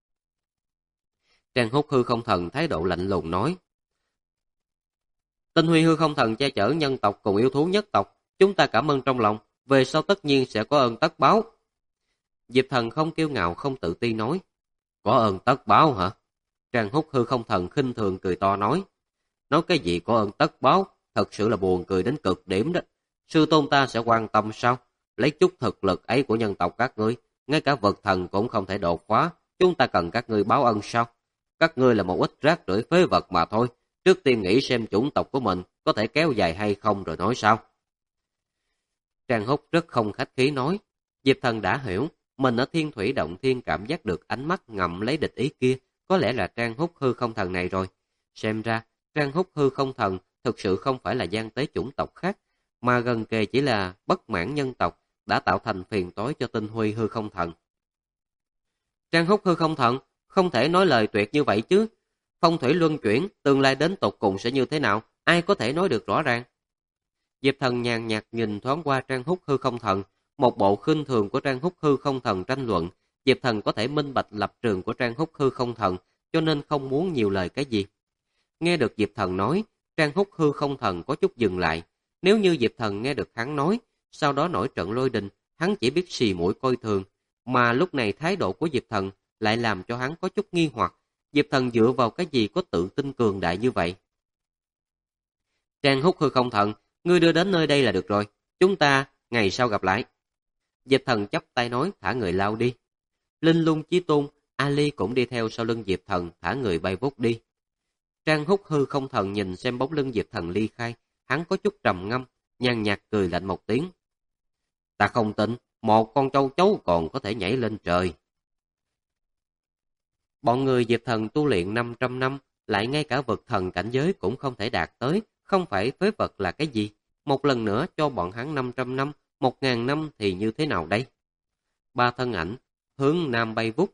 Trang Húc hư không thần thái độ lạnh lùng nói. Tinh Huy hư không thần che chở nhân tộc cùng yêu thú nhất tộc, chúng ta cảm ơn trong lòng, về sau tất nhiên sẽ có ơn tất báo. Diệp Thần không kiêu ngạo không tự ti nói. Có ơn tất báo hả? Trang Húc hư không thần khinh thường cười to nói. Nói cái gì có ơn tất báo, thật sự là buồn cười đến cực điểm đó. Sư tôn ta sẽ quan tâm sao? Lấy chút thực lực ấy của nhân tộc các ngươi, ngay cả vật thần cũng không thể đột phá, chúng ta cần các ngươi báo ân sao? Các ngươi là một ít rác rưởi phế vật mà thôi, trước tiên nghĩ xem chủng tộc của mình có thể kéo dài hay không rồi nói sao. Trang Húc rất không khách khí nói. Diệp Thần đã hiểu, mình ở Thiên Thủy Động Thiên cảm giác được ánh mắt ngầm lấy địch ý kia, có lẽ là Trang Húc hư không thần này rồi. Xem ra, Trang Húc hư không thần thực sự không phải là gian tế chủng tộc khác, mà gần kề chỉ là bất mãn nhân tộc đã tạo thành phiền toái cho Tinh Huy hư không thần. Trang Húc hư không thần, không thể nói lời tuyệt như vậy chứ. Phong thủy luân chuyển, tương lai đến tột cùng sẽ như thế nào, ai có thể nói được rõ ràng. Diệp Thần nhàn nhạt nhìn thoáng qua Trang Húc hư không thần, một bộ khinh thường của Trang Húc hư không thần tranh luận. Diệp Thần có thể minh bạch lập trường của Trang Húc hư không thần, cho nên không muốn nhiều lời cái gì. Nghe được Diệp Thần nói, Trang Húc hư không thần có chút dừng lại. Nếu như Diệp Thần nghe được hắn nói, sau đó nổi trận lôi đình, hắn chỉ biết xì mũi coi thường. Mà lúc này thái độ của Diệp Thần lại làm cho hắn có chút nghi hoặc. Diệp Thần dựa vào cái gì có tự tin cường đại như vậy? Trang Húc hư không thần, ngươi đưa đến nơi đây là được rồi. Chúng ta ngày sau gặp lại. Diệp Thần chắp tay nói, thả người lao đi. Linh Lung Chí Tôn, Ali cũng đi theo sau lưng Diệp Thần, thả người bay vút đi. Trang Húc hư không thần nhìn xem bóng lưng Diệp Thần ly khai, hắn có chút trầm ngâm, nhàn nhạt cười lạnh một tiếng. Ta không tin, một con châu chấu còn có thể nhảy lên trời. Bọn người Diệp Thần tu luyện 500 năm, lại ngay cả vực thần cảnh giới cũng không thể đạt tới, không phải phế vật là cái gì? Một lần nữa cho bọn hắn 500 năm, 1000 năm thì như thế nào đây? Ba thân ảnh, hướng nam bay vút.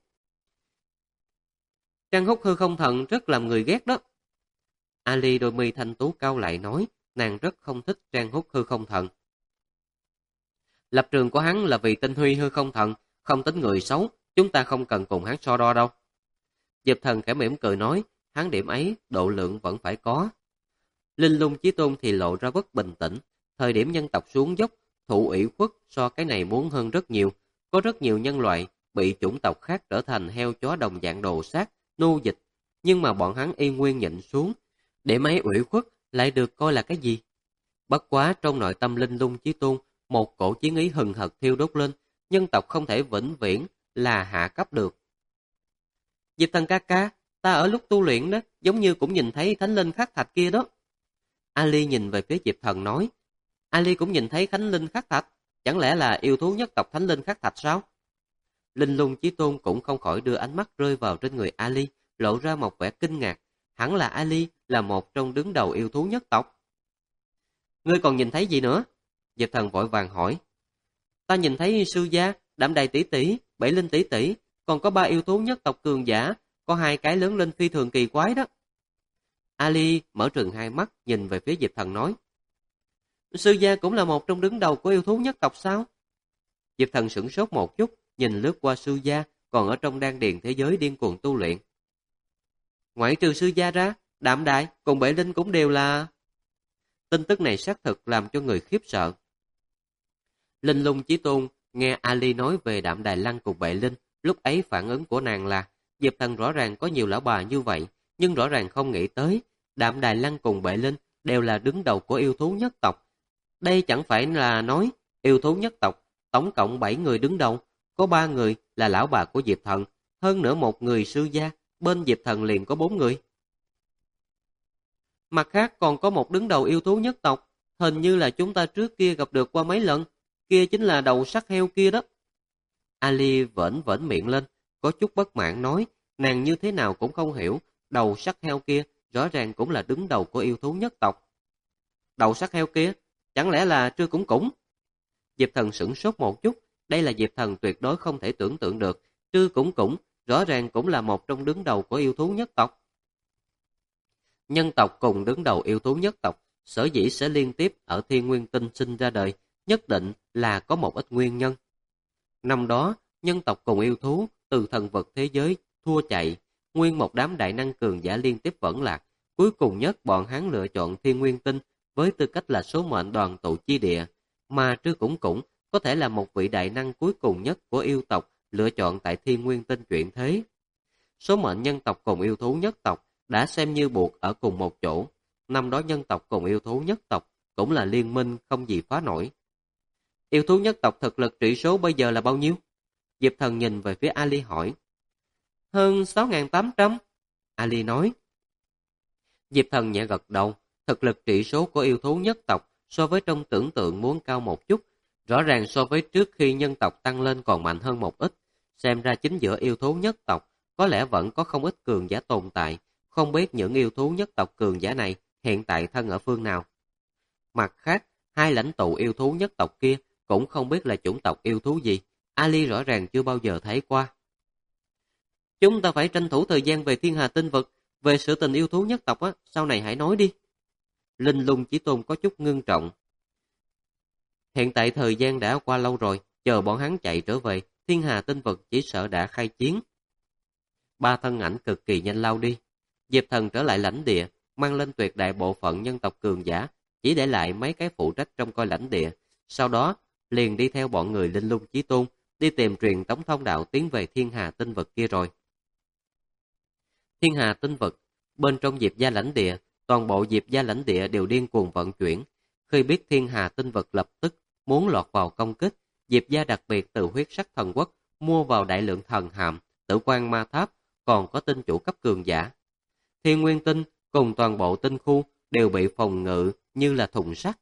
Trang Húc hư không thần rất làm người ghét đó. Ali đôi mi thanh tú cao lại nói, nàng rất không thích Trang Húc hư không thần. Lập trường của hắn là vì Tinh Huy hư không thần, không tính người xấu, chúng ta không cần cùng hắn so đo đâu. Diệp Thần khẽ mỉm cười nói, hắn điểm ấy, độ lượng vẫn phải có. Linh Lung Chí Tôn thì lộ ra bất bình tĩnh, thời điểm nhân tộc xuống dốc, thụ ủy khuất so cái này muốn hơn rất nhiều. Có rất nhiều nhân loại bị chủng tộc khác trở thành heo chó đồng dạng đồ sát, nô dịch, nhưng mà bọn hắn y nguyên nhịn xuống. Để mấy ủy khuất lại được coi là cái gì? Bất quá trong nội tâm Linh Lung Chí Tôn, một cổ chiến ý hừng hực thiêu đốt lên, nhân tộc không thể vĩnh viễn là hạ cấp được. Diệp Thần ca ca, ta ở lúc tu luyện đó, giống như cũng nhìn thấy Thánh Linh khắc thạch kia đó. Ali nhìn về phía Diệp Thần nói, Ali cũng nhìn thấy Thánh Linh khắc thạch, chẳng lẽ là yêu thú nhất tộc Thánh Linh khắc thạch sao? Linh Lung Chí Tôn cũng không khỏi đưa ánh mắt rơi vào trên người Ali, lộ ra một vẻ kinh ngạc, hẳn là Ali là một trong đứng đầu yêu thú nhất tộc. Ngươi còn nhìn thấy gì nữa? Diệp Thần vội vàng hỏi. Ta nhìn thấy Sư Gia, Đạm Đài tỷ tỷ, Bảy Linh tỷ tỷ, còn có 3 yêu thú nhất tộc cường giả, có 2 cái lớn lên phi thường kỳ quái đó. Ali mở trừng hai mắt, nhìn về phía Diệp Thần nói. Sư Gia cũng là một trong đứng đầu của yêu thú nhất tộc sao? Diệp Thần sửng sốt một chút, nhìn lướt qua Sư Gia, còn ở trong đan điền thế giới điên cuồng tu luyện. Ngoại trừ Sư Gia ra, Đạm Đài cùng Bệ Linh cũng đều là... Tin tức này xác thực làm cho người khiếp sợ. Linh Lung Chí Tôn nghe Ali nói về Đạm Đài Lăng cùng Bệ Linh, lúc ấy phản ứng của nàng là Diệp Thần rõ ràng có nhiều lão bà như vậy, nhưng rõ ràng không nghĩ tới Đạm Đài Lăng cùng Bệ Linh đều là đứng đầu của yêu thú nhất tộc. Đây chẳng phải là nói yêu thú nhất tộc, tổng cộng 7 người đứng đầu, có 3 người là lão bà của Diệp Thần, hơn nữa một người sư gia, bên Diệp Thần liền có 4 người. Mặt khác còn có một đứng đầu yêu thú nhất tộc, hình như là chúng ta trước kia gặp được qua mấy lần, kia chính là đầu sắt heo kia đó. Ali vểnh vểnh miệng lên, có chút bất mãn nói, nàng như thế nào cũng không hiểu, đầu sắt heo kia rõ ràng cũng là đứng đầu của yêu thú nhất tộc. Đầu sắt heo kia, chẳng lẽ là Trư Củng Củng? Diệp Thần sửng sốt một chút, đây là Diệp Thần tuyệt đối không thể tưởng tượng được, Trư Củng Củng rõ ràng cũng là một trong đứng đầu của yêu thú nhất tộc. Nhân tộc cùng đứng đầu yêu thú nhất tộc, sở dĩ sẽ liên tiếp ở Thiên Nguyên Tinh sinh ra đời, nhất định là có một ít nguyên nhân. Năm đó, nhân tộc cùng yêu thú từ thần vật thế giới thua chạy, nguyên một đám đại năng cường giả liên tiếp vẫn lạc, cuối cùng nhất bọn hắn lựa chọn Thiên Nguyên Tinh với tư cách là số mệnh đoàn tụ chi địa, mà Trư Củng Củng có thể là một vị đại năng cuối cùng nhất của yêu tộc lựa chọn tại Thiên Nguyên Tinh chuyển thế. Số mệnh nhân tộc cùng yêu thú nhất tộc đã xem như buộc ở cùng một chỗ. Năm đó nhân tộc cùng yêu thú nhất tộc cũng là liên minh không gì phá nổi. Yêu thú nhất tộc thực lực trị số bây giờ là bao nhiêu? Diệp Thần nhìn về phía Ali hỏi. Hơn 6.800. Ali nói. Diệp Thần nhẹ gật đầu. Thực lực trị số của yêu thú nhất tộc so với trong tưởng tượng muốn cao một chút. Rõ ràng so với trước khi nhân tộc tăng lên còn mạnh hơn một ít. Xem ra chính giữa yêu thú nhất tộc có lẽ vẫn có không ít cường giả tồn tại. Không biết những yêu thú nhất tộc cường giả này hiện tại thân ở phương nào. Mặt khác, hai lãnh tụ yêu thú nhất tộc kia cũng không biết là chủng tộc yêu thú gì. Ali rõ ràng chưa bao giờ thấy qua. Chúng ta phải tranh thủ thời gian về Thiên Hà Tinh Vực, về sự tình yêu thú nhất tộc á, sau này hãy nói đi. Linh Lung Chí Tôn có chút ngưng trọng. Hiện tại thời gian đã qua lâu rồi, chờ bọn hắn chạy trở về, Thiên Hà Tinh Vực chỉ sợ đã khai chiến. Ba thân ảnh cực kỳ nhanh lao đi. Diệp Thần trở lại lãnh địa, mang lên tuyệt đại bộ phận nhân tộc cường giả, chỉ để lại mấy cái phụ trách trong coi lãnh địa. Sau đó, liền đi theo bọn người Linh Lung Chí Tôn, đi tìm truyền tống thông đạo tiến về Thiên Hà Tinh Vực kia rồi. Thiên Hà Tinh Vực, bên trong Diệp gia lãnh địa, toàn bộ Diệp gia lãnh địa đều điên cuồng vận chuyển. Khi biết Thiên Hà Tinh Vực lập tức muốn lọt vào công kích, Diệp gia đặc biệt từ Huyết Sắc Thần Quốc mua vào đại lượng thần hàm, Tử Quan Ma Tháp, còn có tinh chủ cấp cường giả. Thiên Nguyên Tinh cùng toàn bộ tinh khu đều bị phòng ngự như là thùng sắt.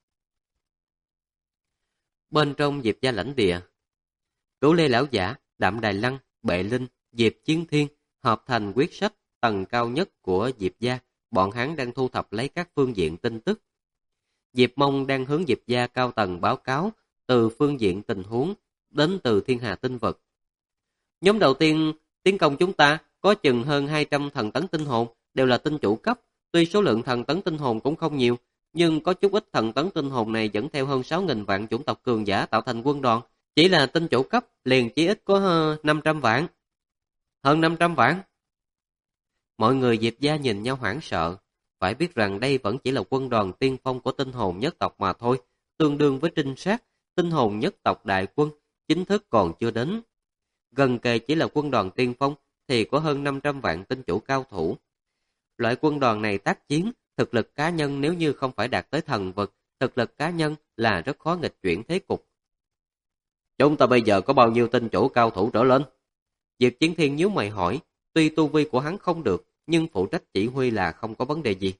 Bên trong Diệp gia lãnh địa, Cửu Lê lão giả, Đạm Đài Lăng, Bệ Linh, Diệp Chiến Thiên hợp thành quyết sách tầng cao nhất của Diệp gia, bọn hắn đang thu thập lấy các phương diện tin tức. Diệp Mông đang hướng Diệp gia cao tầng báo cáo từ phương diện tình huống đến từ Thiên Hà Tinh Vực. Nhóm đầu tiên tiến công chúng ta có chừng hơn 200 thần tấn tinh hồn, đều là tinh chủ cấp. Tuy số lượng thần tấn tinh hồn cũng không nhiều, nhưng có chút ít thần tấn tinh hồn này dẫn theo hơn 6.000 vạn chủng tộc cường giả tạo thành quân đoàn. Chỉ là tinh chủ cấp liền chỉ ít có hơn 500 vạn. Hơn 500 vạn. Mọi người Diệp gia nhìn nhau hoảng sợ. Phải biết rằng đây vẫn chỉ là quân đoàn tiên phong của tinh hồn nhất tộc mà thôi. Tương đương với trinh sát, tinh hồn nhất tộc đại quân, chính thức còn chưa đến. Gần kề chỉ là quân đoàn tiên phong thì có hơn 500 vạn tinh chủ cao thủ. Loại quân đoàn này tác chiến, thực lực cá nhân nếu như không phải đạt tới thần vực, thực lực cá nhân là rất khó nghịch chuyển thế cục. Chúng ta bây giờ có bao nhiêu tinh chủ cao thủ trở lên? Diệp Chiến Thiên nhíu mày hỏi, tuy tu vi của hắn không được, nhưng phụ trách chỉ huy là không có vấn đề gì.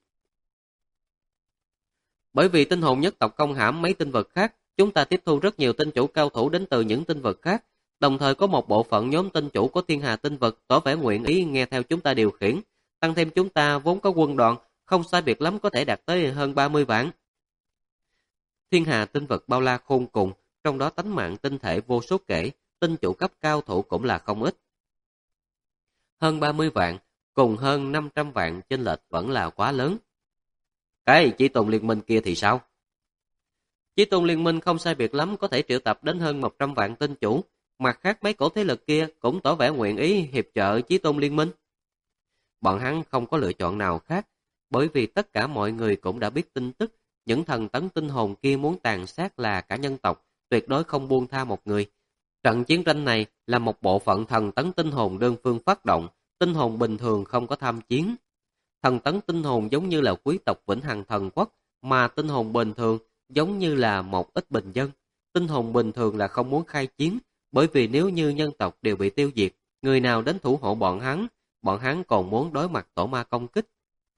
Bởi vì tinh hồn nhất tộc công hãm mấy tinh vực khác, chúng ta tiếp thu rất nhiều tinh chủ cao thủ đến từ những tinh vực khác, đồng thời có một bộ phận nhóm tinh chủ của Thiên Hà Tinh Vực tỏ vẻ nguyện ý nghe theo chúng ta điều khiển, tăng thêm chúng ta vốn có quân đoàn, không sai biệt lắm có thể đạt tới hơn 30 vạn. Thiên Hà Tinh Vực bao la khôn cùng, trong đó tánh mạng tinh thể vô số kể, tinh chủ cấp cao thủ cũng là không ít. Hơn 30 vạn, cùng hơn 500 vạn chênh lệch vẫn là quá lớn. Cái Chí Tôn Liên Minh kia thì sao? Chí Tôn Liên Minh không sai biệt lắm có thể triệu tập đến hơn 100 vạn tinh chủ, mặt khác mấy cổ thế lực kia cũng tỏ vẻ nguyện ý hiệp trợ Chí Tôn Liên Minh. Bọn hắn không có lựa chọn nào khác, bởi vì tất cả mọi người cũng đã biết tin tức, những thần tấn tinh hồn kia muốn tàn sát là cả nhân tộc, tuyệt đối không buông tha một người. Trận chiến tranh này là một bộ phận thần tấn tinh hồn đơn phương phát động, tinh hồn bình thường không có tham chiến. Thần tấn tinh hồn giống như là quý tộc Vĩnh Hằng Thần Quốc, mà tinh hồn bình thường giống như là một ít bình dân. Tinh hồn bình thường là không muốn khai chiến, bởi vì nếu như nhân tộc đều bị tiêu diệt, người nào đến thủ hộ bọn hắn còn muốn đối mặt tổ ma công kích.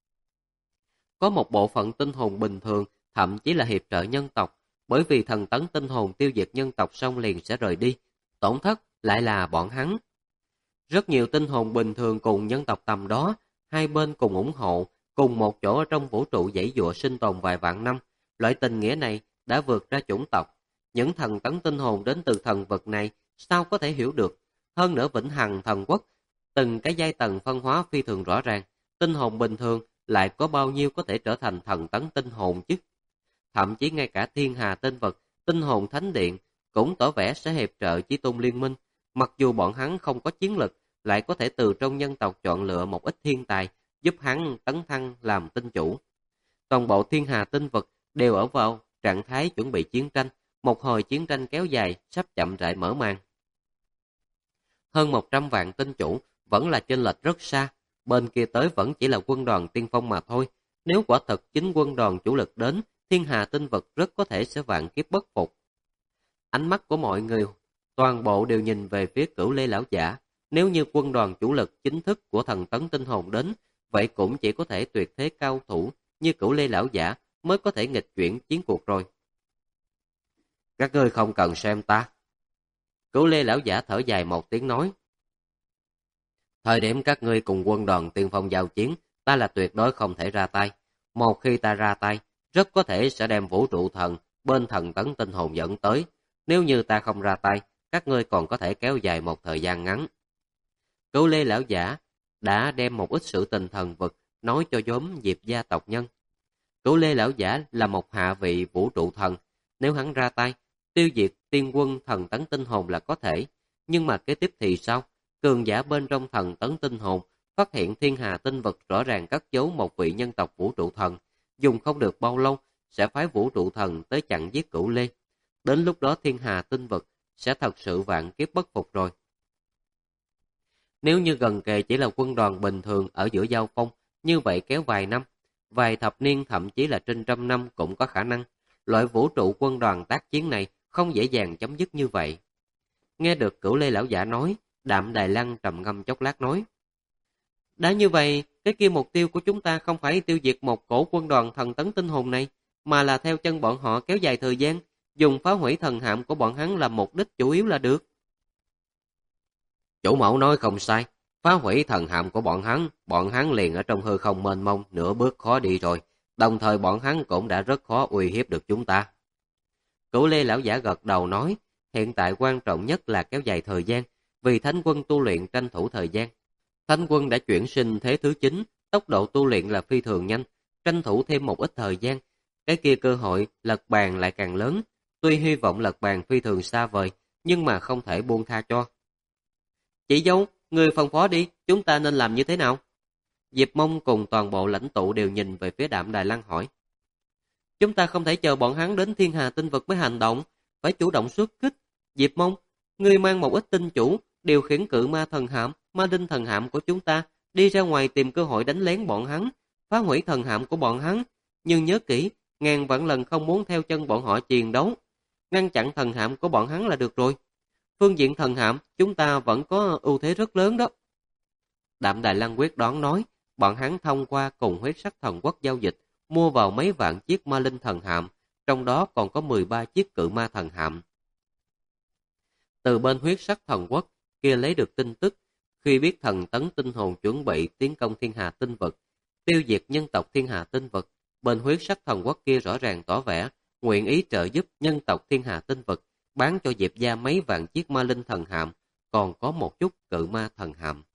Có một bộ phận tinh hồn bình thường, thậm chí là hiệp trợ nhân tộc, bởi vì thần tấn tinh hồn tiêu diệt nhân tộc xong liền sẽ rời đi, tổn thất lại là bọn hắn. Rất nhiều tinh hồn bình thường cùng nhân tộc tầm đó, hai bên cùng ủng hộ, cùng một chỗ ở trong vũ trụ giãy giụa sinh tồn vài vạn năm. Loại tình nghĩa này đã vượt ra chủng tộc. Những thần tấn tinh hồn đến từ thần vực này sao có thể hiểu được? Hơn nữa vĩnh hằng thần quốc, từng cái giai tầng phân hóa phi thường rõ ràng. Tinh hồn bình thường lại có bao nhiêu có thể trở thành thần tấn tinh hồn chứ? Thậm chí ngay cả thiên hà tinh vực, tinh hồn thánh điện cũng tỏ vẻ sẽ hiệp trợ Chí Tôn liên minh. Mặc dù bọn hắn không có chiến lực, lại có thể từ trong nhân tộc chọn lựa một ít thiên tài, giúp hắn tấn thăng làm tinh chủ. Toàn bộ thiên hà tinh vực đều ở vào trạng thái chuẩn bị chiến tranh, một hồi chiến tranh kéo dài sắp chậm rãi mở màn. Hơn 100 vạn tinh chủ vẫn là chênh lệch rất xa, bên kia tới vẫn chỉ là quân đoàn tiên phong mà thôi. Nếu quả thật chính quân đoàn chủ lực đến, thiên hà tinh vực rất có thể sẽ vạn kiếp bất phục. Ánh mắt của mọi người toàn bộ đều nhìn về phía Cửu Lê lão giả. Nếu như quân đoàn chủ lực chính thức của thần tấn tinh hồn đến, vậy cũng chỉ có thể tuyệt thế cao thủ như Cửu Lê lão giả mới có thể nghịch chuyển chiến cuộc rồi. Các ngươi không cần xem ta. Cửu Lê lão giả thở dài một tiếng nói. Thời điểm các ngươi cùng quân đoàn tiên phong giao chiến, ta là tuyệt đối không thể ra tay. Một khi ta ra tay, rất có thể sẽ đem vũ trụ thần bên thần tấn tinh hồn dẫn tới. Nếu như ta không ra tay, các ngươi còn có thể kéo dài một thời gian ngắn. Cửu Lê lão giả đã đem một ít sự tình thần vực nói cho nhóm Diệp gia tộc nhân. Cửu Lê lão giả là một hạ vị vũ trụ thần, nếu hắn ra tay, tiêu diệt tiên quân thần tấn tinh hồn là có thể, nhưng mà kế tiếp thì sao? Cường giả bên trong thần tấn tinh hồn phát hiện thiên hà tinh vực rõ ràng cất giấu một vị nhân tộc vũ trụ thần, dùng không được bao lâu sẽ phái vũ trụ thần tới chặn giết Cửu Lê. Đến lúc đó thiên hà tinh vực sẽ thật sự vạn kiếp bất phục rồi. Nếu như gần kề chỉ là quân đoàn bình thường ở giữa giao phong, như vậy kéo vài năm, vài thập niên thậm chí là trên trăm năm cũng có khả năng. Loại vũ trụ quân đoàn tác chiến này không dễ dàng chấm dứt như vậy. Nghe được Cửu Lê lão giả nói, Đạm Đài Lăng trầm ngâm chốc lát nói. Đã như vậy, cái kia mục tiêu của chúng ta không phải tiêu diệt một cổ quân đoàn thần tấn tinh hồn này, mà là theo chân bọn họ kéo dài thời gian, dùng phá hủy thần hạm của bọn hắn làm mục đích chủ yếu là được. Chủ mẫu nói không sai, phá hủy thần hạm của bọn hắn liền ở trong hư không mênh mông, nửa bước khó đi rồi, đồng thời bọn hắn cũng đã rất khó uy hiếp được chúng ta. Cửu Lê lão giả gật đầu nói, hiện tại quan trọng nhất là kéo dài thời gian, vì Thánh quân tu luyện tranh thủ thời gian. Thánh quân đã chuyển sinh thế thứ 9, tốc độ tu luyện là phi thường nhanh, tranh thủ thêm một ít thời gian, cái kia cơ hội lật bàn lại càng lớn. Tuy hy vọng lật bàn phi thường xa vời, nhưng mà không thể buông tha cho. Chị dâu, người phân phó đi, chúng ta nên làm như thế nào? Diệp Mông cùng toàn bộ lãnh tụ đều nhìn về phía Đạm Đài Lăng hỏi. Chúng ta không thể chờ bọn hắn đến thiên hà tinh vực mới hành động, phải chủ động xuất kích. Diệp Mông, ngươi mang một ít tinh chủ, điều khiển cự ma thần hạm, ma đinh thần hạm của chúng ta, đi ra ngoài tìm cơ hội đánh lén bọn hắn, phá hủy thần hạm của bọn hắn. Nhưng nhớ kỹ, ngàn vạn lần không muốn theo chân bọn họ chiến đấu. Ngăn chặn thần hạm của bọn hắn là được rồi. Phương diện thần hạm, chúng ta vẫn có ưu thế rất lớn đó. Đạm Đài Lăng quyết đoán nói, bọn hắn thông qua cùng huyết sắc thần quốc giao dịch, mua vào mấy vạn chiếc ma linh thần hạm, trong đó còn có 13 chiếc cự ma thần hạm. Từ bên huyết sắc thần quốc kia lấy được tin tức, khi biết thần tấn tinh hồn chuẩn bị tiến công thiên hà tinh vực, tiêu diệt nhân tộc thiên hà tinh vực, bên huyết sắc thần quốc kia rõ ràng tỏ vẻ, nguyện ý trợ giúp nhân tộc thiên hà tinh vực, bán cho Diệp gia mấy vạn chiếc ma linh thần hạm, còn có một chút cự ma thần hạm.